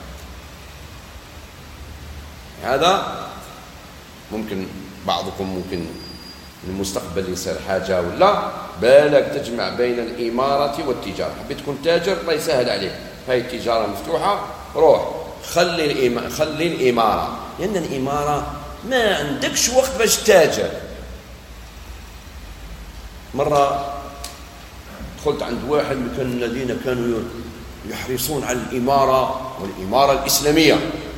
هذا ممكن بعضكم ممكن المستقبل يصير حاجة ولا بالك تجمع بين الإمارة والتجارة. حبيت تكون تاجر؟ الله يسهل عليك، هاي التجارة مفتوحة، روح خلي الإمارة، خلي الإمارة، لأن الإمارة ما عندكش وقت باش تاجر. مرة دخلت عند واحد من كان الذين كانوا يحرصون على الإمارة والإمارة الإسلامية.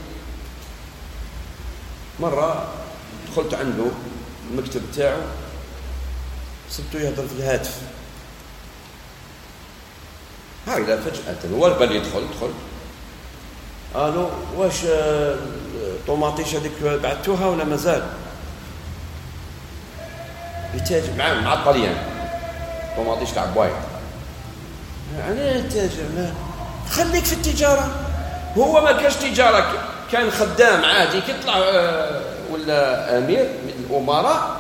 مرة دخلت عنده المكتب تاعه، سبته يهضر في الهاتف. هكذا فجأة هو البال يدخل دخل. قالوا: واش طوماطيش هذيك بعتوها ولا مازال؟ يتاجر مع مع الطليان طوماطيش تاع بوايض. يعني التاجر لا خليك في التجارة. هو ما كانش تجارة، كان خدام عادي كيطلع ولا أمير من الأمراء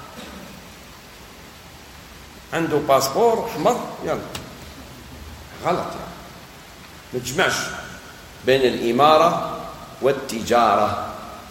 عنده باسبور أحمر يلا غلط. يعني ما تجمعش بين الإمارة والتجارة.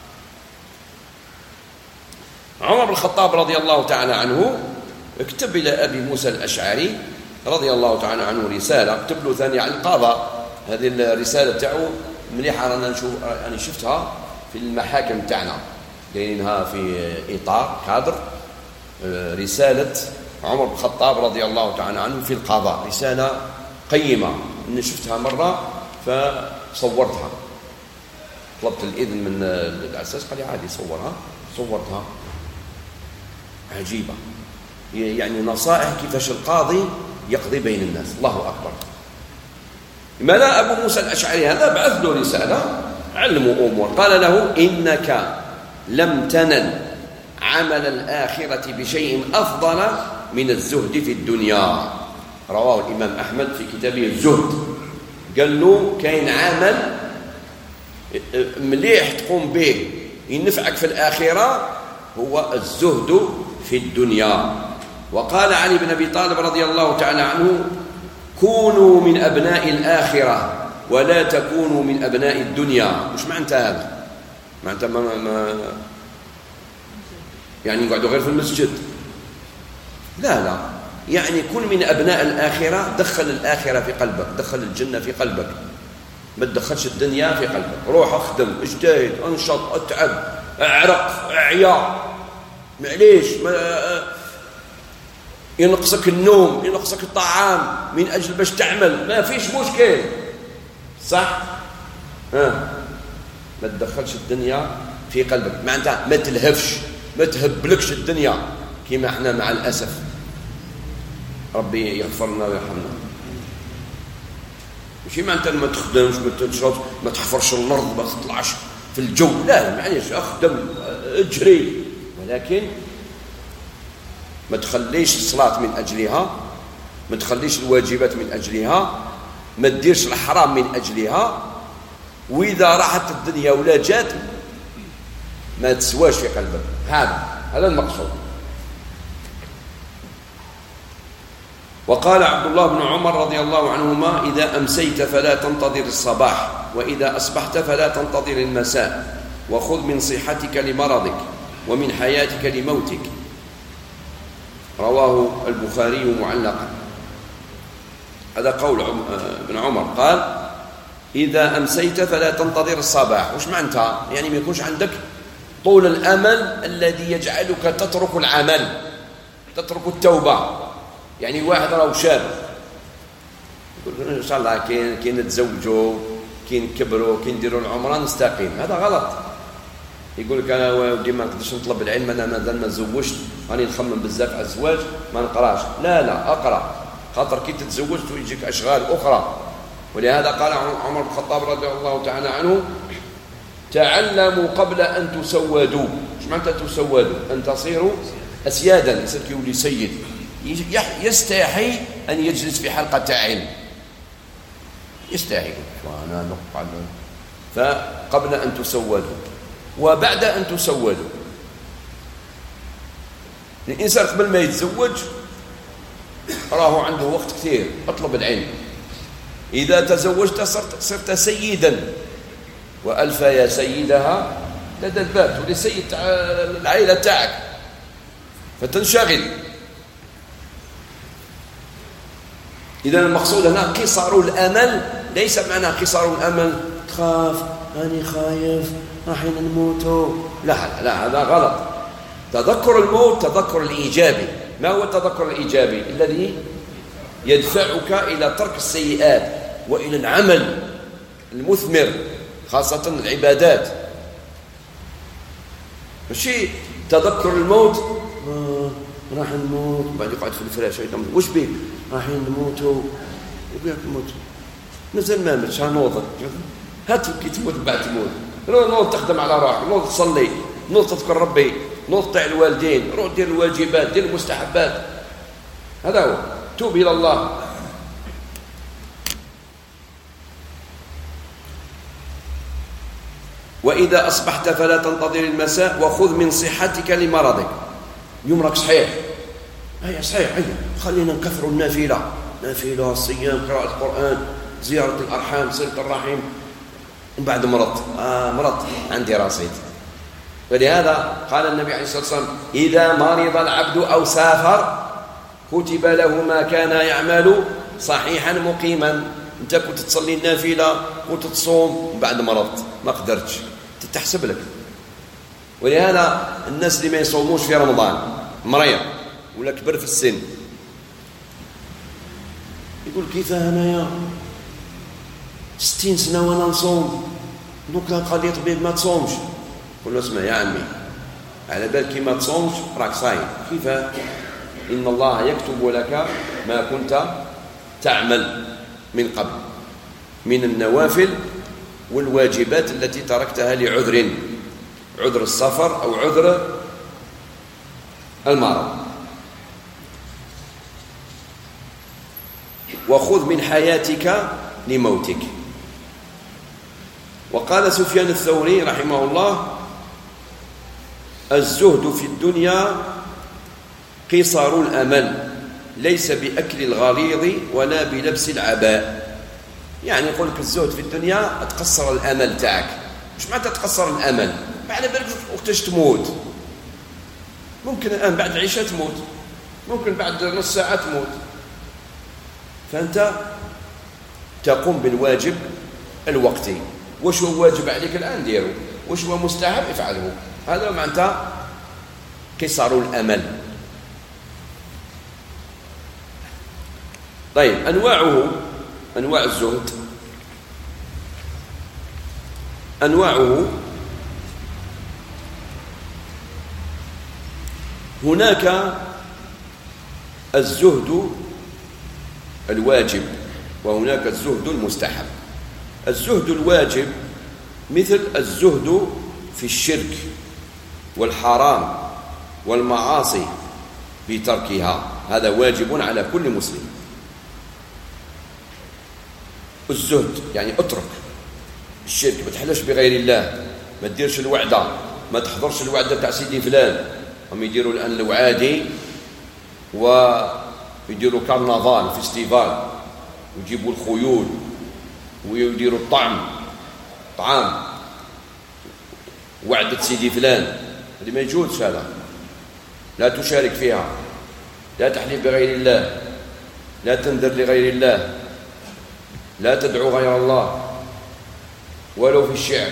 عمر بن الخطاب رضي الله تعالى عنه اكتب إلى أبي موسى الأشعري رضي الله تعالى عنه رسالة، اكتب له ثاني عن القضاء. هذه الرسالة تاعو مليحة، رانا نشوف أنا شفتها في المحاكم تاعنا دايرينها في إطار كادر رسالة عمر بن الخطاب رضي الله تعالى عنه في القضاء، رسالة قيمة. أنا شفتها مرة فصورتها، طلبت الإذن من الأساس قال لي عادي صورها، صورتها عجيبة. يعني نصائح كيفاش القاضي يقضي بين الناس. الله أكبر. ما لا أبو موسى الأشعري هذا بعث له رسالة علمه أمور، قال له إنك لم تنل عمل الآخرة بشيء أفضل من الزهد في الدنيا. رواه الإمام أحمد في كتابه الزهد. قال له كاين عمل مليح تقوم به ينفعك في الآخرة هو الزهد في الدنيا. وقال علي بن أبي طالب رضي الله تعالى عنه كونوا من أبناء الآخرة ولا تكونوا من أبناء الدنيا. وش معنى هذا؟ معنى ما, ما يعني نقعدوا غير في المسجد؟ لا لا، يعني كن من أبناء الآخرة، دخل الآخرة في قلبك، دخل الجنة في قلبك، ما تدخلش الدنيا في قلبك. روح اخدم، اجتهد، انشط، اتعب، اعرق، اعيا، معليش ما ينقصك النوم، ينقصك الطعام من أجل باش تعمل، ما فيش مشكل، صح؟ ها ما تدخلش الدنيا في قلبك، معناتها ما تلهفش، ما تهبلكش الدنيا كما احنا مع الأسف. ربي يغفر لنا ويرحمنا. ماشي معناتها ما تخدمش، ما تشربش، ما تحفرش الأرض، ما تطلعش في الجو، لا معليش اخدم، اجري، ولكن ما تخليش الصلاة من أجلها، ما تخليش الواجبات من أجلها، ما تديرش الحرام من أجلها. وإذا راحت الدنيا ولا جات ما تسواش في قلبك. هذا هذا المقصود. وقال عبد الله بن عمر رضي الله عنهما إذا أمسيت فلا تنتظر الصباح، وإذا أصبحت فلا تنتظر المساء، وخذ من صحتك لمرضك ومن حياتك لموتك. رواه البخاري معلقا. هذا قول ابن عمر، قال إذا أمسيت فلا تنتظر الصباح. وش معناتها؟ يعني ما يكونش عندك طول الأمل الذي يجعلك تترك العمل، تترك التوبة. يعني واحد راه شاب يقول إن شاء الله كاين كاين نتزوجوا، كاين نكبروا، كاين نديروا العمرة نستقيم، هذا غلط. يقول لك انا ودي ما نقدرش نطلب العلم، انا مازال ما تزوجت، راني نخمم بزاف على الزواج، ما نقراش. لا لا اقرا، خاطر كي تتزوج ويجيك اشغال اخرى. ولهذا قال عمر بن الخطاب رضي الله تعالى عنه تعلموا قبل ان تسودوا. ايش معناتها تسودوا؟ ان تصيروا اسيادا، يصير كيولي سيد، يستحي ان يجلس في حلقه علم، يستحي وانا نقعد. فقبل ان تسودوا وبعد أن تسودوا. الإنسان قبل ما يتزوج راه عنده وقت كثير، اطلب العلم. إذا تزوجت صرت, صرت سيدا، وألف يا سيدها لدى الباب، تولي سيد العائلة تاعك فتنشغل. إذا المقصود هنا قصار الأمل، ليس معنى قصار الأمل تخاف أني خايف راح نموتوا، لا لا هذا غلط. تذكر الموت تذكر الإيجابي. ما هو التذكر الإيجابي؟ الذي يدفعك إلى ترك السيئات وإلى العمل المثمر، خاصة العبادات. ماشي تذكر الموت آه راح نموت، بعد يقعد في الفراش يقول وش بيه راح نموتوا، وبيك نموت مازال ما ماتش هنوضك، هات كي تموت بعد تموت، نوض تخدم على روحك، نوض تصلي، نوض تذكر ربي، نوض تطيع الوالدين، نوض دير الواجبات، دير المستحبات. هذا هو، توب إلى الله. وإذا أصبحت فلا تنتظر المساء وخذ من صحتك لمرضك. يومك صحيح، هيا صحيح، هيا خلينا نكثروا النافلة، نافلة، الصيام، قراءة القرآن، زيارة الأرحام، صلة الرحم. ومن بعد مرض، آه مرض عندي رصيد. ولهذا قال النبي عليه الصلاة والسلام: إذا مرض العبد أو سافر كتب له ما كان يعمل صحيحا مقيما. أنت كنت تصلي النافلة، كنت تصوم، ومن بعد مرض ما قدرتش، تتحسب لك. ولهذا الناس اللي ما يصوموش في رمضان، مريض ولا كبر في السن، يقول: كيف أنايا ستين سنة وأنا نصوم، دوكا قال لي طبيب ما تصومش. قل له: اسمع يا عمي، على بالك كي ما تصومش راك صايم. كيف؟ إن الله يكتب لك ما كنت تعمل من قبل من النوافل والواجبات التي تركتها لعذر، عذر السفر أو عذر المرض. وخذ من حياتك لموتك. وقال سفيان الثوري رحمه الله: الزهد في الدنيا قصر الأمل، ليس بأكل الغليظ ولا بلبس العباء. يعني يقول لك الزهد في الدنيا تقصر الأمل تاعك. مش معناتها تقصر الأمل، على بالك وقتاش تموت. ممكن الآن بعد العشاء تموت، ممكن بعد نص ساعة تموت. فأنت تقوم بالواجب الوقتي. وش هو واجب عليك الآن ديره، وش هو مستحب افعله. هذا معناتها قصر الأمل. طيب، أنواعه، أنواع الزهد، أنواعه: هناك الزهد الواجب وهناك الزهد المستحب. الزهد الواجب مثل الزهد في الشرك والحرام والمعاصي بتركها، هذا واجب على كل مسلم. الزهد يعني اترك الشرك، ما تحلفش بغير الله، ما تديرش الوعدة، ما تحضرش الوعدة تاع سيدي فلان. هم يديروا الآن الوعادي ويديروا كارنفال، فيستيفال، ويجيبوا الخيول ويديروا الطعم، طعام، وعدة سيدي فلان. هذه ما يجوزش، هذا لا تشارك فيها، لا تحلف بغير الله، لا تنذر لغير الله، لا تدعو غير الله ولو في الشعر.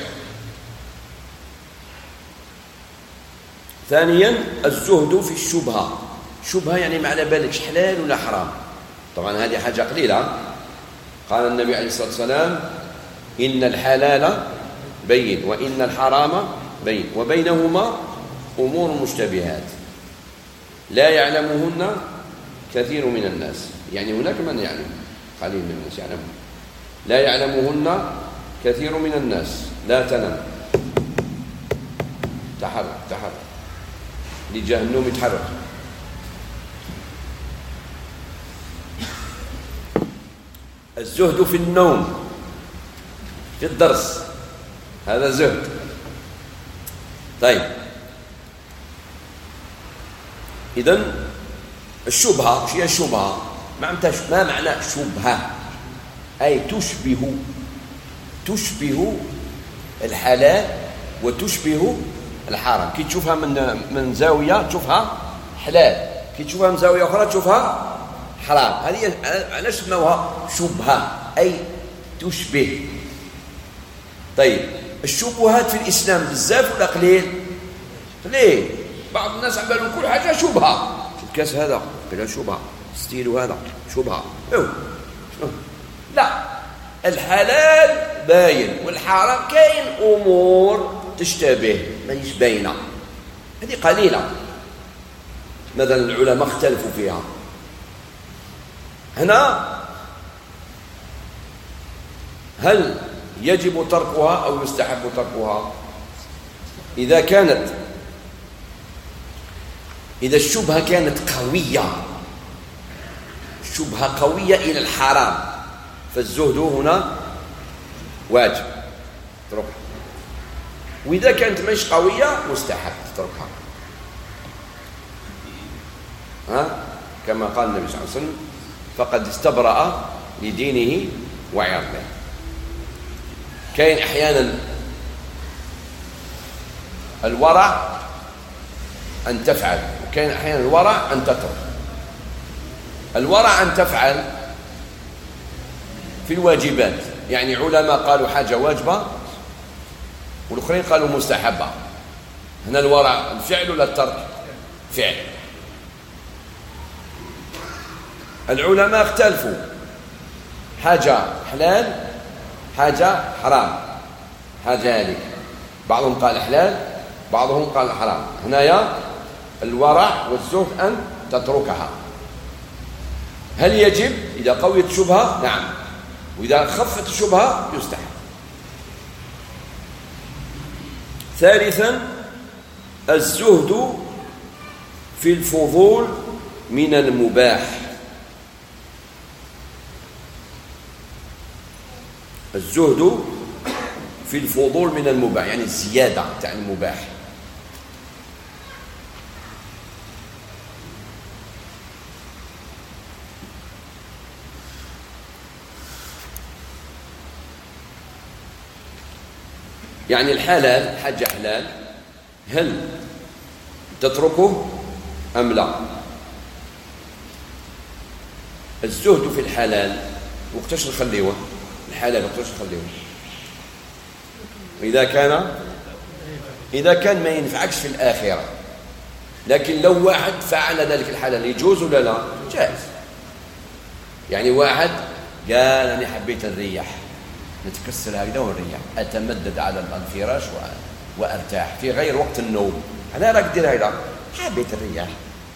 ثانيا الزهد في الشبهة. شبهة يعني ما على بالكش حلال ولا حرام. طبعا هذه حاجة قليلة. قال النبي عليه الصلاة والسلام: إن الحلال بين وإن الحرام بين وبينهما أمور مشتبهات لا يعلمهن كثير من الناس. يعني هناك من يعلم، قليل من الناس يعلمون. لا يعلمهن كثير من الناس. لا تنم، تحرك تحرك لجهنم يتحرك. الزهد في النوم، في الدرس، هذا زهد. طيب، إذن الشبهة، شيء الشبهة ما معنى شبهة؟ أي تشبه، تشبه الحلال وتشبه الحرام. كي تشوفها من من زاوية تشوفها حلال، كي تشوفها من زاوية أخرى تشوفها حرام. هذه علاش سموها شبهة؟ أي تشبه. طيب، الشبهات في الإسلام بزاف ولا قليل؟ قليل. بعض الناس عملوا كل حاجة شبهة. الكاس هذا بلا شبهة، ستيلو هذا شبهة. أو لا، الحلال باين والحرام كاين أمور تشتبه ماهيش باينة، هذه قليلة. مثلا العلماء اختلفوا فيها. هنا هل يجب تركها أو يستحب تركها؟ إذا كانت إذا الشبهة كانت قوية، شبهة قوية إلى الحرام، فالزهد هنا واجب تركها. وإذا كانت مش قوية مستحب تتركها. ها؟ كما قال النبي صلى الله عليه وسلم: فقد استبرأ لدينه وعرضه. كاين أحيانا الورع أن تفعل، وكاين أحيانا الورع أن تترك. الورع أن تفعل في الواجبات، يعني علماء قالوا حاجة واجبة والآخرين قالوا مستحبة. هنا الورع الفعل ولا الترك؟ فعل. العلماء اختلفوا، حاجة حلال حاجة حرام، حاجة هذه بعضهم قال حلال بعضهم قال حرام. هنايا الورع والزهد أن تتركها. هل يجب؟ إذا قويت الشبهة نعم، وإذا خفت الشبهة يستحب. ثالثا الزهد في الفضول من المباح. الزهد في الفضول من المباح يعني الزيادة تاع المباح. يعني الحلال حاجة حلال هل تتركه أم لا؟ الزهد في الحلال وقتاش نخليوه؟ الحلال وقتاش نخليوه؟ إذا كان إذا كان ما ينفعكش في الآخرة. لكن لو واحد فعل ذلك الحلال يجوز ولا لا؟ جائز. يعني واحد قال أنا حبيت الريح، نتكسر هكذا والريح، أتمدد على الفراش وأرتاح في غير وقت النوم. أنا راك دير هكذا، حبيت الريح،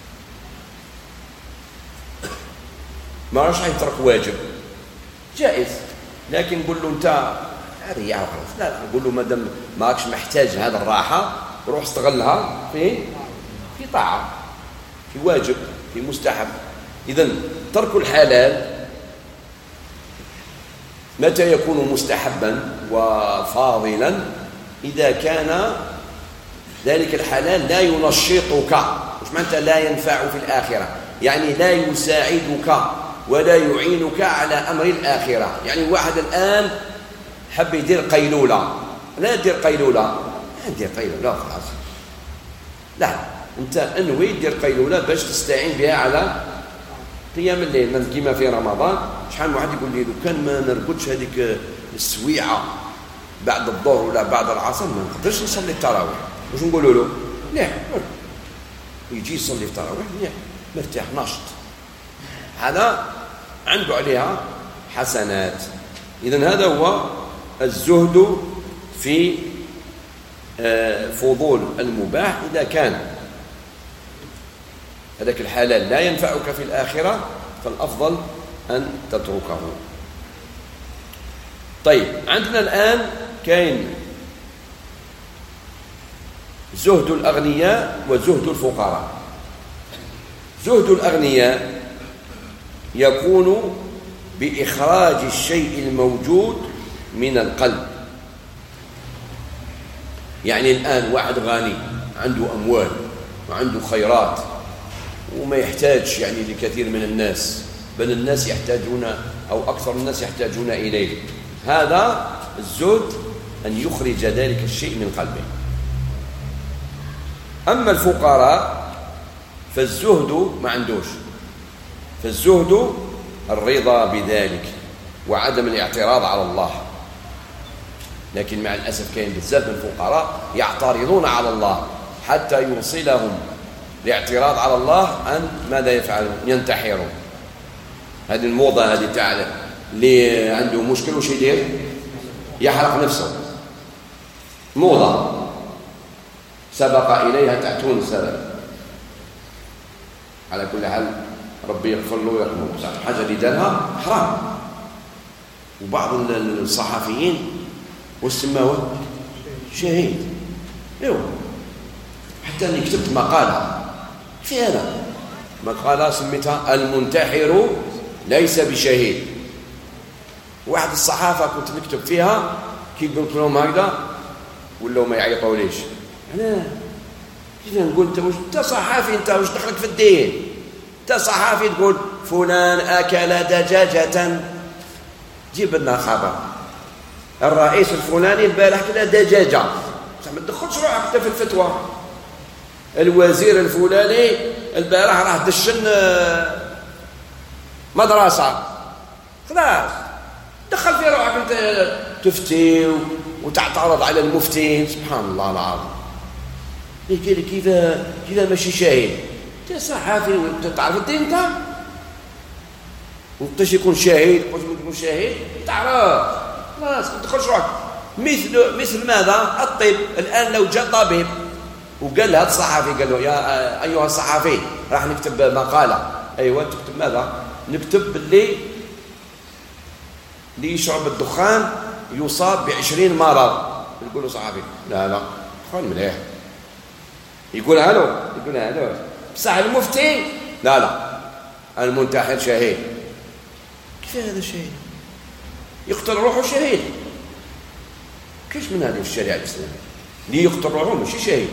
ما راش يترك واجب، جائز. لكن نقول له أنت الرياح وخلاص، لا لا، نقول له مادام ما راكش محتاج هذا الراحة روح استغلها في في طاعة، في واجب، في مستحب. إذن ترك الحلال متى يكون مستحبا وفاضلا؟ إذا كان ذلك الحلال لا ينشطك. مش معناتها لا ينفع في الآخرة، يعني لا يساعدك ولا يعينك على أمر الآخرة. يعني واحد الآن حب يدير قيلولة، لا يدير قيلولة، لا يدير قيلولة خلاص، لا، أنت أنوي دير قيلولة باش تستعين بها على قيام الليل. مثل كيما في رمضان شحال واحد يقول لي لو كان ما نرقدش هذيك السويعة بعد الظهر ولا بعد العصر ما نقدرش نصلي التراويح. واش نقولوا له؟ مليح، يجي يصلي التراويح مليح مرتاح ناشط، هذا عنده عليها حسنات. إذن هذا هو الزهد في فضول المباح. إذا كان هذاك الحلال لا ينفعك في الآخرة فالأفضل أن تتركه. طيب، عندنا الآن كاين زهد الأغنياء وزهد الفقراء. زهد الأغنياء يكون بإخراج الشيء الموجود من القلب. يعني الآن واحد غني عنده أموال وعنده خيرات وما يحتاج يعني لكثير من الناس، بل الناس يحتاجون أو أكثر الناس يحتاجون إليه. هذا الزهد أن يخرج ذلك الشيء من قلبه. أما الفقراء فالزهد ما عندوش، فالزهد الرضا بذلك وعدم الاعتراض على الله. لكن مع الأسف كاين بزاف من الفقراء يعترضون على الله حتى يوصلهم الاعتراض على الله أن ماذا يفعلون؟ ينتحرون. هذه الموضة هذه تاع اللي عنده مشكل وش يدير؟ يحرق نفسه. موضة سبق إليها تاع تونس هذا. على كل حال ربي يغفر له ويرحمه، حاجة اللي دارها حرام. وبعض الصحفيين والسماوة شهيد. ايوه حتى اني كتبت مقالة في أنا مقالة سميتها المنتحر ليس بشهيد. واحد الصحافة كنت نكتب فيها كي قلت لهم هكذا ولاو ما يعيطوا ليش. أنا كيف نقول أنت أنت صحافي، أنت واش دخلك في الدين؟ أنت صحافي تقول فلان أكل دجاجة، جيب لنا خبر الرئيس الفلاني البارح كلا دجاجة، ما تدخلش روحك أنت في الفتوى. الوزير الفلاني البارح راح دشن مدرسة، خلاص دخل في روحك أنت تفتي وتعترض على المفتين. سبحان الله العظيم. كيف كيف كيف ماشي شاهد؟ انت صحافي وانت تعرف الدين انت؟ وقتاش يكون شاهد؟ قلت يكون شاهد تعرف خلاص ما تدخلش روحك. مثل مثل ماذا؟ الطب الان لو جاء طبيب وقال لهذا الصحافي قال له يا ايها الصحافي راح نكتب مقاله. ايوه تكتب ماذا؟ نكتب باللي اللي يشرب الدخان يصاب بعشرين مرض. يقول له صحابي لا لا خل مليح، يقول هلو يقول هلو بصح المفتي لا لا المنتحر شهيد. كيف هذا شهيد؟ يقتل روحه شهيد. كيش من هذه الشريعة الإسلامية اللي يقتل روحه ماشي شهيد؟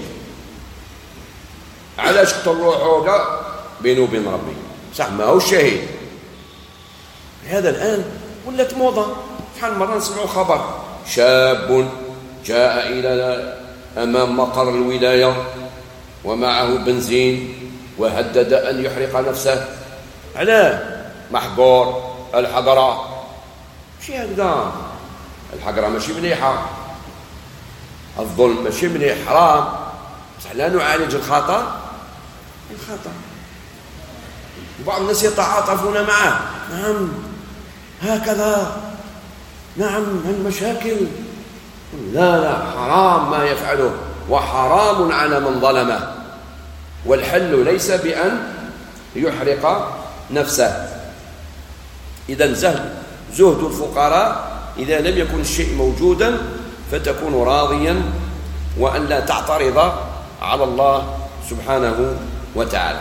علاش قتل روحه؟ لا بينه وبين ربي صح ما هو شهيد. هذا الآن ولات موضة. شحال مرة نسمعوا خبر شاب جاء إلى أمام مقر الولاية ومعه بنزين وهدد أن يحرق نفسه. علاه؟ محقور الحقرة ماشي هكذا. الحقرة ماشي مليحة، الظلم ماشي مليح، حرام، بصح لا نعالج الخطأ الخطأ. وبعض الناس يتعاطفون معه. نعم هكذا، نعم المشاكل، لا لا حرام ما يفعله وحرام على من ظلمه. والحل ليس بأن يحرق نفسه. إذا زهد زهد الفقراء إذا لم يكن الشيء موجودا فتكون راضيا وأن لا تعترض على الله سبحانه وتعالى.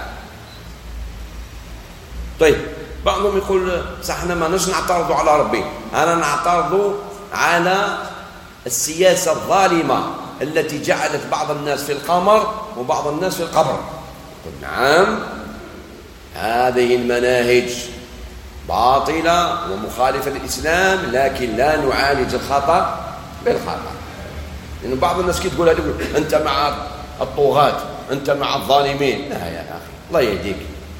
طيب بعضهم يقول صح احنا ما نش نعترضوا على ربي، أنا نعترض على السياسة الظالمة التي جعلت بعض الناس في القمر وبعض الناس في القبر. نعم هذه المناهج باطلة ومخالفة للإسلام، لكن لا نعالج الخطأ بالخطأ. لأن يعني بعض الناس كي تقول هذا أنت مع الطغاة، أنت مع الظالمين. لا يا أخي الله يهديك.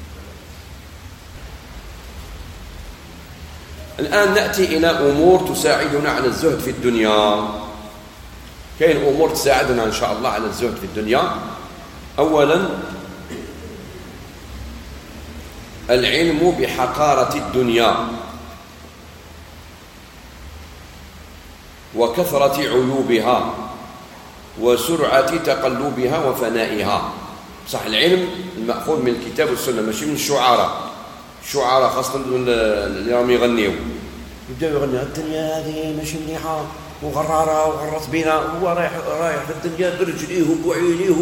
الآن نأتي إلى أمور تساعدنا على الزهد في الدنيا. كاين أمور تساعدنا إن شاء الله على الزهد في الدنيا. أولا العلم بحقارة الدنيا وكثرة عيوبها وسرعة تقلبها وفنائها. صح العلم المأخوذ من الكتاب والسنة ماشي من الشعراء. الشعراء خاصة اللي راهم يغنيوا يبداو يغنيوا الدنيا هذه ماشي مليحة وغرارة وغرت بينا، هو رايح رايح في الدنيا برجليه وبعينيه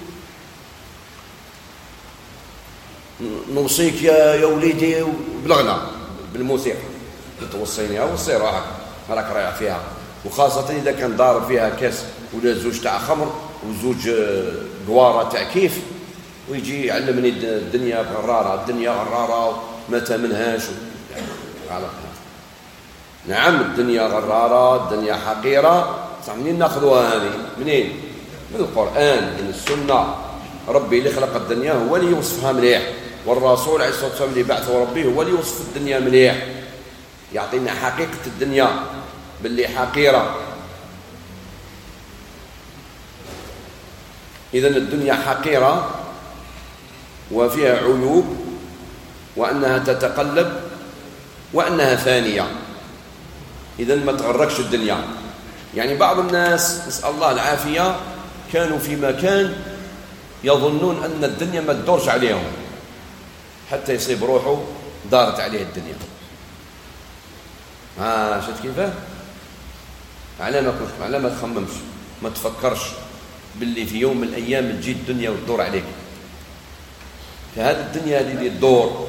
نوصيك يا يا وليدي بلغنا بالموسيقى توصيني وصي روحك راك رايح فيها، وخاصة إذا كان ضارب فيها كاس ولا زوج تاع خمر وزوج قوارة تاع كيف، ويجي يعلمني الدنيا غرارة، الدنيا غرارة ما تمنهاش. نعم الدنيا غرارة، الدنيا حقيرة، صح. منين ناخذوها هذه؟ منين؟ من القرآن، من السنة. ربي اللي خلق الدنيا هو اللي يوصفها مليح، والرسول عليه الصلاة والسلام اللي بعثه ربي هو اللي يوصف الدنيا مليح، يعطينا حقيقة الدنيا باللي حقيرة. إذن الدنيا حقيرة وفيها عيوب، وأنها تتقلب، وأنها ثانية. إذن ما تغرقش الدنيا. يعني بعض الناس نسأل الله العافية كانوا في مكان يظنون أن الدنيا ما تدورش عليهم حتى يصيب روحه دارت عليه الدنيا. ها شفت كيفاه؟ على ما كنت على ما تخممش، ما تفكرش باللي في يوم من الأيام تجي الدنيا وتدور عليك. فهذه الدنيا هذه اللي تدور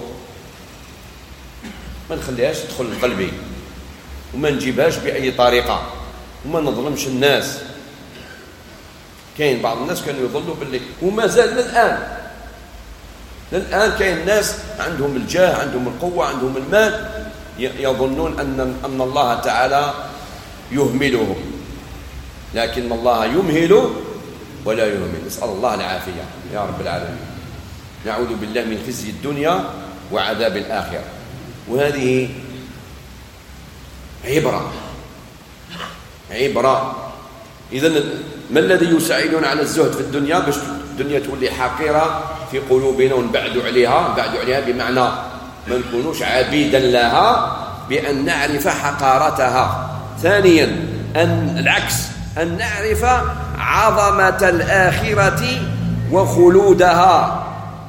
ما نخليهاش تدخل لقلبي، وما نجيبهاش بأي طريقة، وما نظلمش الناس. كاين بعض الناس كانوا يظلوا باللي، وما زال للآن للآن كاين ناس عندهم الجاه، عندهم القوة، عندهم المال، يظنون أن أن الله تعالى يهملهم، لكن الله يمهل ولا يهمل. نسأل الله العافية يا رب العالمين. نعوذ بالله من خزي الدنيا وعذاب الآخرة. وهذه عبرة عبرة. إذن ما الذي يساعدنا على الزهد في الدنيا باش الدنيا تولي حقيرة في قلوبنا ونبعدوا عليها؟ نبعدوا عليها بمعنى ما نكونوش عبيدا لها، بأن نعرف حقارتها. ثانيا أن العكس، أن نعرف عظمة الآخرة وخلودها.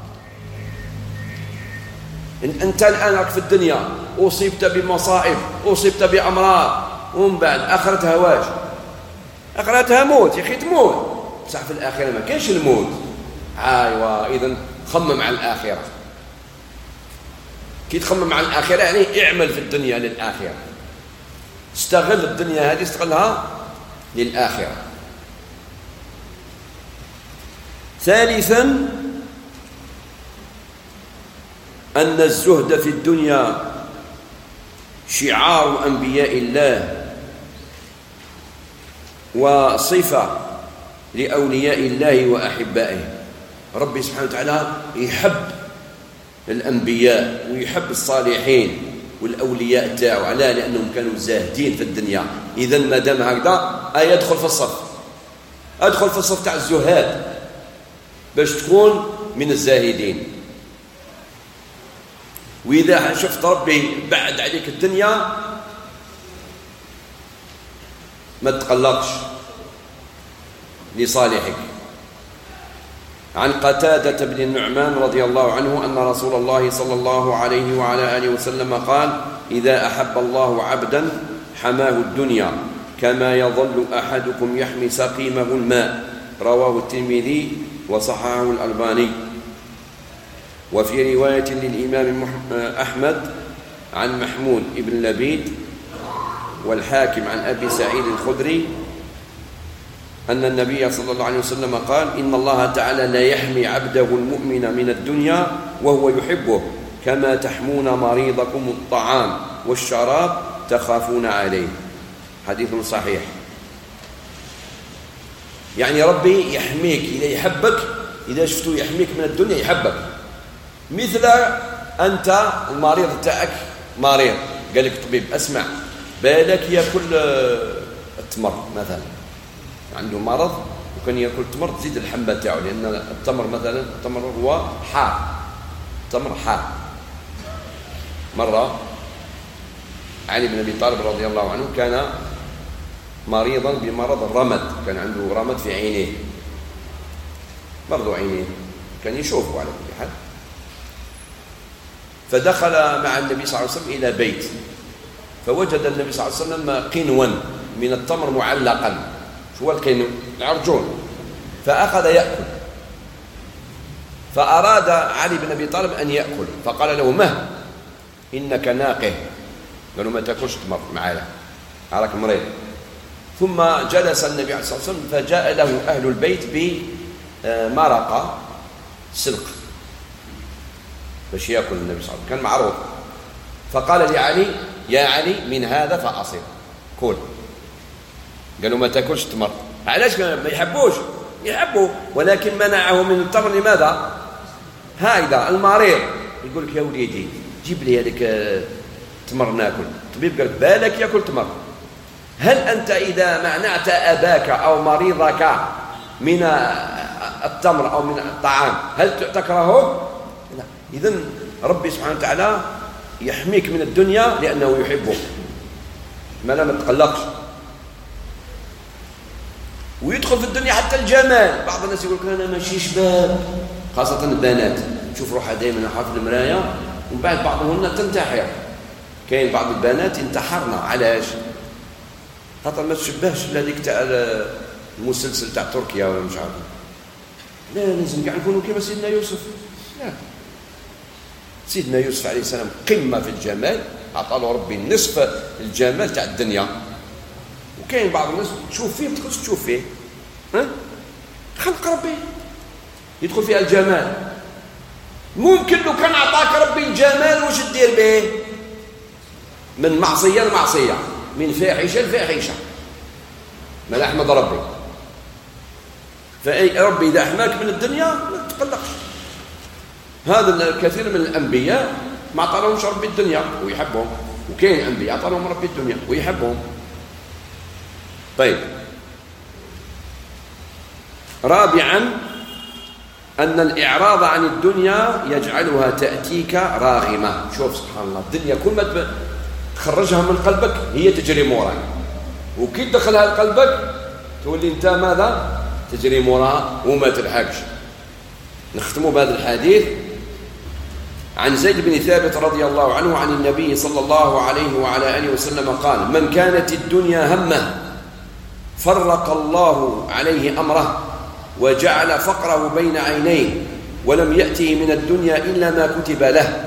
إن أنت الآن راك في الدنيا أصبت بمصائب، أصبت بأمراض، ومن بعد آخرتها واش؟ آخرتها موت يا أخي، تموت. بصح في الآخرة ما كاينش الموت. أيوا إذن خمم على الآخرة. كي تخمم على الآخرة يعني اعمل في الدنيا للآخرة، استغل الدنيا هذه، استغلها للآخرة. ثالثا أن الزهد في الدنيا شعار أنبياء الله وصفة لأولياء الله وأحبائه. ربي سبحانه وتعالى يحب الأنبياء ويحب الصالحين والأولياء تاعو. علاه؟ لأنهم كانوا زاهدين في الدنيا. إذن ما دام هكذا أي أدخل في الصف، أدخل في الصف تاع الزهاد باش تكون من الزاهدين. وإذا شفت ربي بعد عليك الدنيا ما تقلقش لصالحك. عن قتادة بن النعمان رضي الله عنه أن رسول الله صلى الله عليه وعلى آله وسلم قال: إذا أحب الله عبدا حماه الدنيا كما يظل أحدكم يحمي سقيمه الماء. رواه الترمذي وصححه الألباني. وفي رواية للإمام أحمد عن محمود بن لبيد والحاكم عن أبي سعيد الخدري أن النبي صلى الله عليه وسلم قال: إن الله تعالى لا يحمي عبده المؤمن من الدنيا وهو يحبه كما تحمون مريضكم الطعام والشراب تخافون عليه. حديث صحيح. يعني ربي يحميك إذا يحبك، إذا شفتوا يحميك من الدنيا يحبك. مثل أنت المريض تاعك مريض، قال لك طبيب: أسمع، بالك يأكل التمر مثلا، عنده مرض وكان يأكل التمر، تزيد الحمى تاعو، لأن التمر مثلا التمر هو حار، التمر حار. مرة علي بن أبي طالب رضي الله عنه كان مريضا بمرض الرمد، كان عنده رمد في عينيه، برضو عينيه كان يشوفه على كل حال. فدخل مع النبي صلى الله عليه وسلم إلى بيت، فوجد النبي صلى الله عليه وسلم قنوا من التمر معلقا. شو هو القنو؟ العرجون. فأخذ يأكل، فأراد علي بن أبي طالب أن يأكل، فقال له: مه إنك ناقه. قالوا: ما تأكلش تمر معايا، راك مريض. ثم جلس النبي عليه الصلاة والسلام، فجاء له أهل البيت بمرقة سلق باش يأكل النبي صلى الله عليه وسلم، كان معروف. فقال لعلي: يا علي من هذا فأصل، كل. قالوا: ما تأكلش التمر. علاش؟ ما يحبوش، يحبوا، ولكن منعه من التمر. لماذا؟ هكذا المريض يقول لك: يا وليدي جيب لي هذيك تمر ناكل. الطبيب قال: بالك ياكل تمر. هل أنت إذا منعت أباك أو مريضك من التمر أو من الطعام هل تكرهه؟ لا. إذن ربي سبحانه وتعالى يحميك من الدنيا لأنه يحبك، ما لا ما تقلقش. ويدخل في الدنيا حتى الجمال. بعض الناس يقول لك: أنا ماشي شباب، خاصة البنات، تشوف روحها دائما حافظ المراية، ومن بعد بعضهن تنتحر. كاين بعض البنات انتحرنا. علاش؟ خاطر ما تشبهش لهذيك تاع المسلسل تاع تركيا ولا مش عارف. لا لازم كاع نكونوا كيما سيدنا يوسف. لا سيدنا يوسف عليه السلام قمة في الجمال، عطاله ربي نصف الجمال تاع الدنيا. وكاين بعض الناس تشوف فيه ما تقدرش تشوف فيه، ها خلق ربي يدخل فيها الجمال. ممكن لو كان عطاك ربي الجمال واش دير به؟ من معصية لمعصية، من فاحشة لفاحشة. ما احمد ربي. فأي ربي إذا أحماك من الدنيا ما تقلقش. هذا الكثير من الأنبياء ما عطاهمش ربي الدنيا ويحبهم، وكاين أنبياء عطاهم ربي الدنيا ويحبهم. طيب، رابعا أن الإعراض عن الدنيا يجعلها تأتيك راغمة. شوف سبحان الله، الدنيا كل ما تخرجها من قلبك هي تجري موراك، وكي تدخلها لقلبك تولي انت ماذا؟ تجري موراها وما تلحقش. نختم بهذا الحديث عن زيد بن ثابت رضي الله عنه عن النبي صلى الله عليه وعلى آله وسلم قال: من كانت الدنيا همه فرق الله عليه أمره وجعل فقره بين عينيه ولم يأته من الدنيا إلا ما كتب له.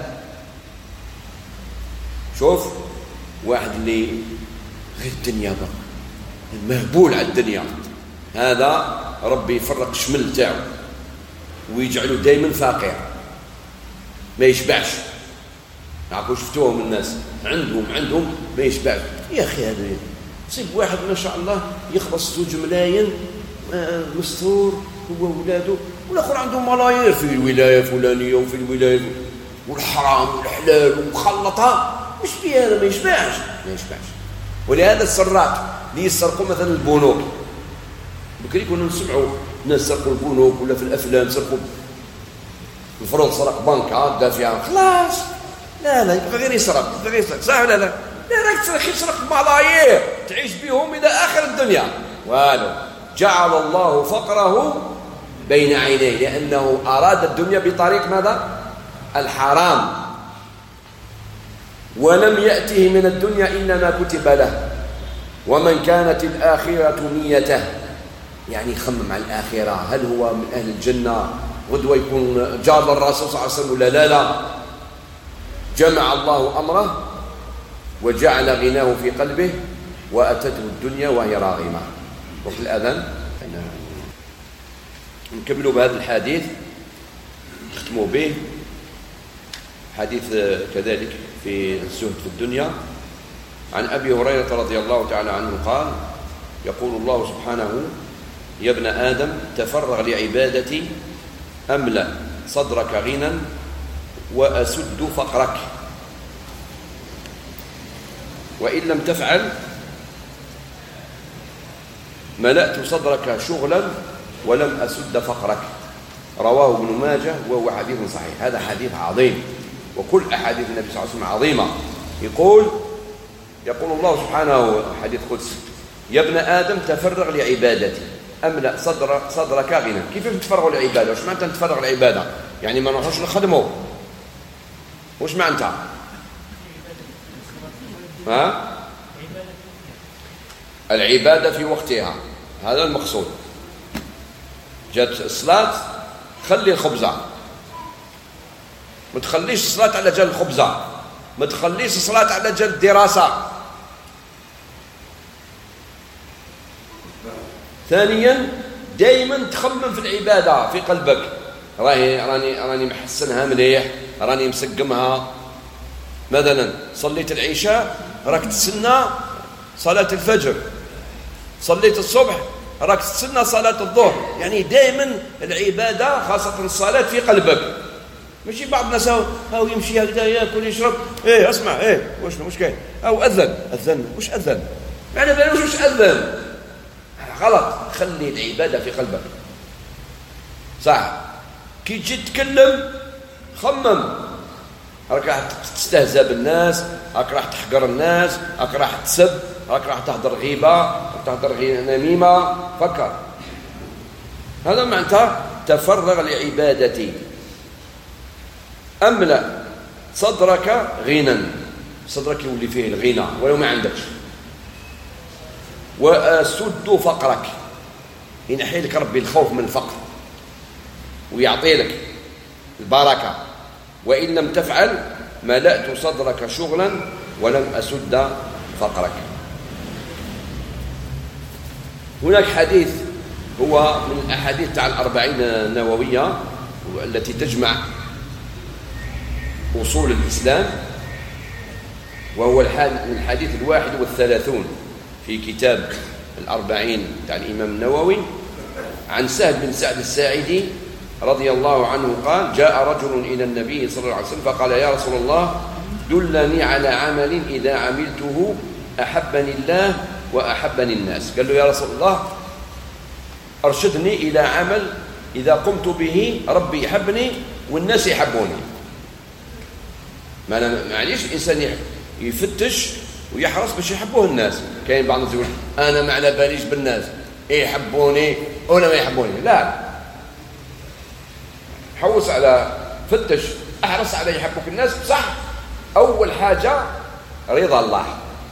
شوف واحد اللي غير الدنيا بقى مهبول على الدنيا، هذا ربي يفرق الشمل تاعه ويجعله دائما فاقع ما يشبعش. عارفوا شفتوهم الناس عندهم عندهم ما يشبعش. يا أخي هذا تصيب واحد ما شاء الله يخلص زوج ملايين مستور هو وولاده، والآخر عندهم ملايير في الولاية الفلانية وفي الولاية والحرام والحلال ومخلطها. مش في هذا ما يشبعش ما يشبعش. ولهذا السراق اللي يسرقوا مثلا البنوك، بكري كنا نسمعوا ناس سرقوا البنوك ولا في الافلام سرقوا الفرد سرق بنك عاد فيها خلاص. لا لا يبقى غير يسرق، يبقى غير يسرق، صح ولا لا؟ لا راك تسرق يسرق ملايير تعيش بهم الى اخر الدنيا. والو جعل الله فقره بين عينيه لانه اراد الدنيا بطريق ماذا؟ الحرام. ولم يأته من الدنيا إلا ما كتب له. ومن كانت الآخرة نيته، يعني يخمم على الآخرة، هل هو من أهل الجنة غدوة يكون جار للرسول صلى الله عليه وسلم ولا لا لا؟ جمع الله أمره وجعل غناه في قلبه وأتته الدنيا وهي راغمة. وفي الأذان نكملوا بهذا الحديث نختموا به. حديث كذلك في الزهد في الدنيا عن أبي هريرة رضي الله تعالى عنه قال: يقول الله سبحانه: يا ابن آدم تفرغ لعبادتي أملأ صدرك غنى وأسد فقرك، وإن لم تفعل ملأت صدرك شغلا ولم أسد فقرك. رواه ابن ماجه وهو حديث صحيح. هذا حديث عظيم، وكل أحاديث النبي صلى الله عليه وسلم عظيمة. يقول يقول الله سبحانه حديث قدسي: يا ابن آدم تفرغ لعبادتي أملأ صدر صدرك غنى. كيف تفرغوا العبادة؟ وش معنى تفرغ العبادة؟ يعني ما نروحوش نخدموا. وش معنى؟ ها؟ العبادة في وقتها، هذا المقصود. جات الصلاة خلي الخبزة، ما تخليش الصلاة على جال الخبزة، ما تخليش الصلاة على جال الدراسة. ثانيا دائما تخمم في العبادة في قلبك، راهي راني راني محسنها مليح، راني مسقمها. مثلا صليت العشاء راك تسنى صلاة الفجر، صليت الصبح راك تسنى صلاة الظهر. يعني دائما العبادة خاصة الصلاة في قلبك. ماشي بعض الناس هاو يمشي هكذا ياكل يشرب، ايه اسمع ايه واش واش كاين، او اذن اذن واش اذن، يعني بالوش واش اذن، غلط. خلي العبادة في قلبك، صح. كي تجي تتكلم خمم، راك راح تستهزأ بالناس، راك راح تحقر الناس، راك راح تسب، راك راح تهدر غيبة، راك تهدر نميمة. فكر. هذا معناته تفرغ لعبادتي أملأ صدرك غنى. صدرك يولي فيه الغنى ولو ما عندكش. وسد فقرك، ينحي لك ربي الخوف من الفقر ويعطي لك البركة. وإن لم تفعل ملأت صدرك شغلا ولم أسد فقرك. هناك حديث هو من الأحاديث تاع الأربعين النووية التي تجمع أصول الإسلام، وهو الحديث الواحد والثلاثون في كتاب الأربعين تاع الإمام النووي، عن سهل بن سعد الساعدي رضي الله عنه قال: جاء رجل إلى النبي صلى الله عليه وسلم فقال: يا رسول الله دلني على عمل إذا عملته أحبني الله وأحبني الناس. قال له: يا رسول الله أرشدني إلى عمل إذا قمت به ربي يحبني والناس يحبوني. معليش الإنسان يفتش ويحرص باش يحبوه الناس. كاين بعض الناس يقول أنا ما على باليش بالناس، إيه يحبوني ولا ما يحبوني. لا، حوس على فتش احرص على يحبك الناس. صح، اول حاجه رضا الله.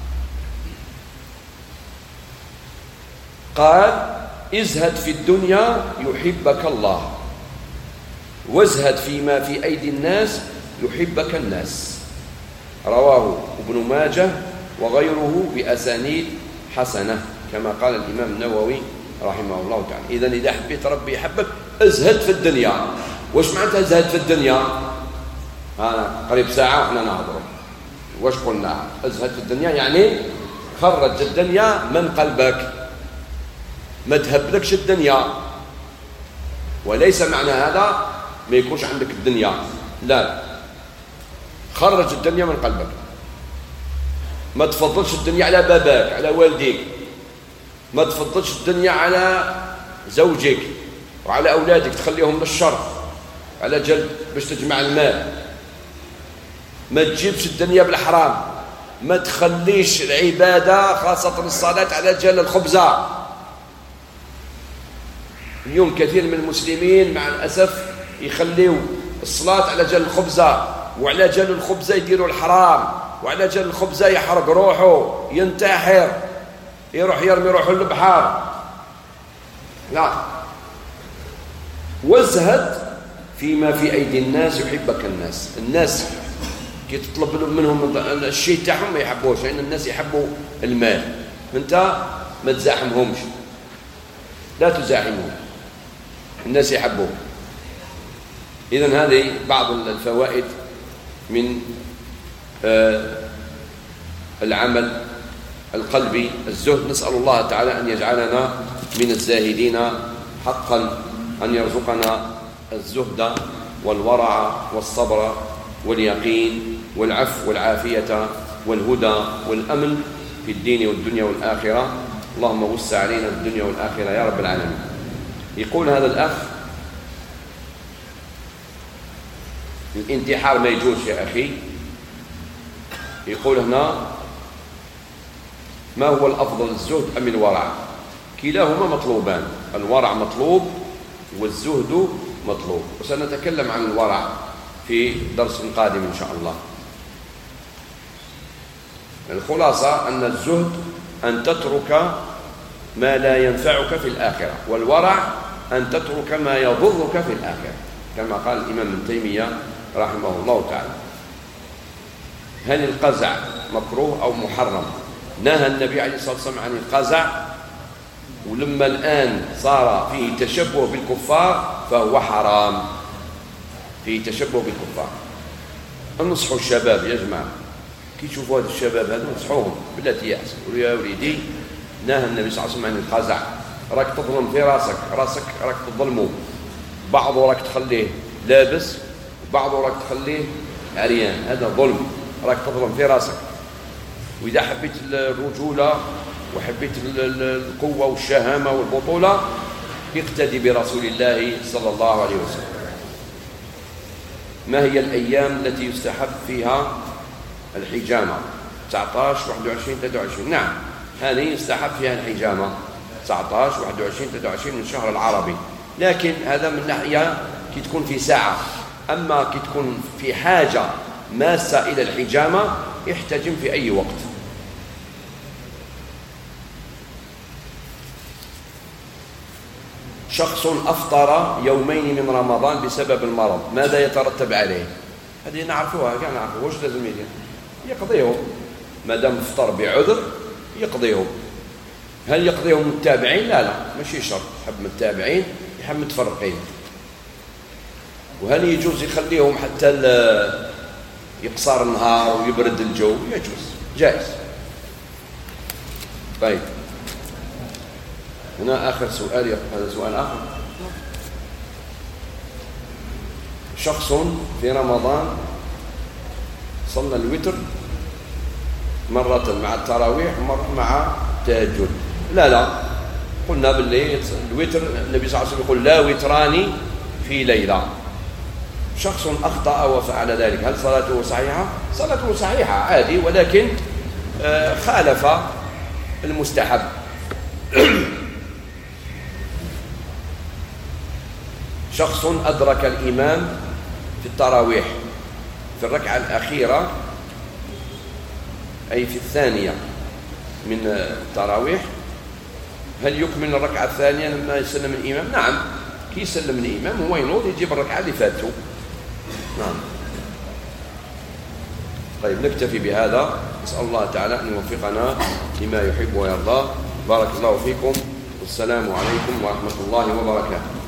قال: ازهد في الدنيا يحبك الله، وازهد فيما في ايدي الناس يحبك الناس. رواه ابن ماجه وغيره باسانيد حسنه، كما قال الامام النووي رحمه الله تعالى. اذا اذا حبيت ربي يحبك ازهد في الدنيا. واش معناتها زهد في الدنيا؟ أنا قريب ساعة وإحنا نهضروا. واش قلنا؟ ازهد في الدنيا يعني خرج الدنيا من قلبك، ما تهبلكش الدنيا. وليس معنى هذا ما يكونش عندك الدنيا، لا، خرج الدنيا من قلبك. ما تفضلش الدنيا على باباك، على والديك، ما تفضلش الدنيا على زوجك وعلى أولادك، تخليهم للشر على جل باش تجمع المال. ما تجيبش الدنيا بالحرام، ما تخليش العبادة خاصة الصلاة على جل الخبزة. اليوم كثير من المسلمين مع الأسف يخليوا الصلاة على جل الخبزة، وعلى جل الخبزة يديروا الحرام، وعلى جل الخبزة يحرق روحه، ينتحر، يروح يرمي روحه للبحر. لا، وازهد فيما في أيدي الناس يحبك الناس. الناس كي تطلب منهم الشيء تاعهم ما يحبوش، لأن يعني الناس يحبوا المال. أنت ما تزاحمهمش، لا تزاحمهم، الناس يحبوه. إذن هذه بعض الفوائد من آه العمل القلبي الزهد. نسأل الله تعالى أن يجعلنا من الزاهدين حقا، أن يرزقنا الزهد والورع والصبر واليقين والعفو والعافية والهدى والأمن في الدين والدنيا والآخرة. اللهم وسع علينا الدنيا والآخرة يا رب العالمين. يقول هذا الأخ: الانتحار ما يجوز يا أخي. يقول هنا: ما هو الأفضل، الزهد أم الورع؟ كلاهما مطلوبان، الورع مطلوب والزهد مطلوب، وسنتكلم عن الورع في درس قادم إن شاء الله. الخلاصة أن الزهد أن تترك ما لا ينفعك في الآخرة، والورع أن تترك ما يضرك في الآخرة، كما قال الإمام ابن تيمية رحمه الله تعالى. هل القزع مكروه أو محرم؟ نهى النبي عليه الصلاة والسلام عن القزع، ولما الآن صار فيه تشبه بالكفار فهو حرام، فيه تشبه بالكفار. ننصحوا الشباب يا جماعة، كي تشوفوا هذا الشباب هذا ننصحوهم بالتي هي أحسن. قولوا: يا وليدي نهى النبي صلى الله عليه وسلم عن القزع، راك تظلم في راسك، راسك راك تظلمه، بعضه راك تخليه لابس وبعضه راك تخليه عريان، هذا ظلم، راك تظلم في راسك. وإذا حبيت الرجولة وحبيت القوة والشهامة والبطولة اقتدي برسول الله صلى الله عليه وسلم. ما هي الأيام التي يستحب فيها الحجامة؟ تسعة عشر واحد وعشرين ثلاثة وعشرين. نعم، هذه يستحب فيها الحجامة تسعة عشر واحد وعشرين ثلاثة وعشرين من الشهر العربي، لكن هذا من ناحية كي تكون في ساعة. أما كي تكون في حاجة ماسة إلى الحجامة احتجم في أي وقت. شخص أفطر يومين من رمضان بسبب المرض، ماذا يترتب عليه؟ هذه نعرفوها، كان نعرفوها، واش لازم يدير؟ يقضيهم، ما دام افطر بعذر يقضيهم. هل يقضيهم متابعين؟ لا لا، ماشي شرط، يحب متابعين يحب متفرقين. وهل يجوز يخليهم حتى يقصر النهار ويبرد الجو؟ يجوز، جائز. طيب، هنا آخر سؤال، هذا سؤال آخر. شخص في رمضان صلى الوتر مرة مع التراويح ومرة مع التهجد. لا لا، قلنا باللي الوتر النبي صلى الله عليه وسلم يقول لا وتران في ليلة. شخص أخطأ وفعل ذلك، هل صلاته صحيحة؟ صلاته صحيحة عادي، ولكن خالف المستحب. شخص أدرك الإمام في التراويح في الركعة الأخيرة، أي في الثانية من التراويح، هل يكمل الركعة الثانية لما يسلم الإمام؟ نعم، كي يسلم الإمام هو ينوض يجيب الركعة اللي فاتته. نعم. طيب، نكتفي بهذا. نسأل الله تعالى أن يوفقنا لما يحب ويرضاه. بارك الله فيكم، والسلام عليكم ورحمة الله وبركاته.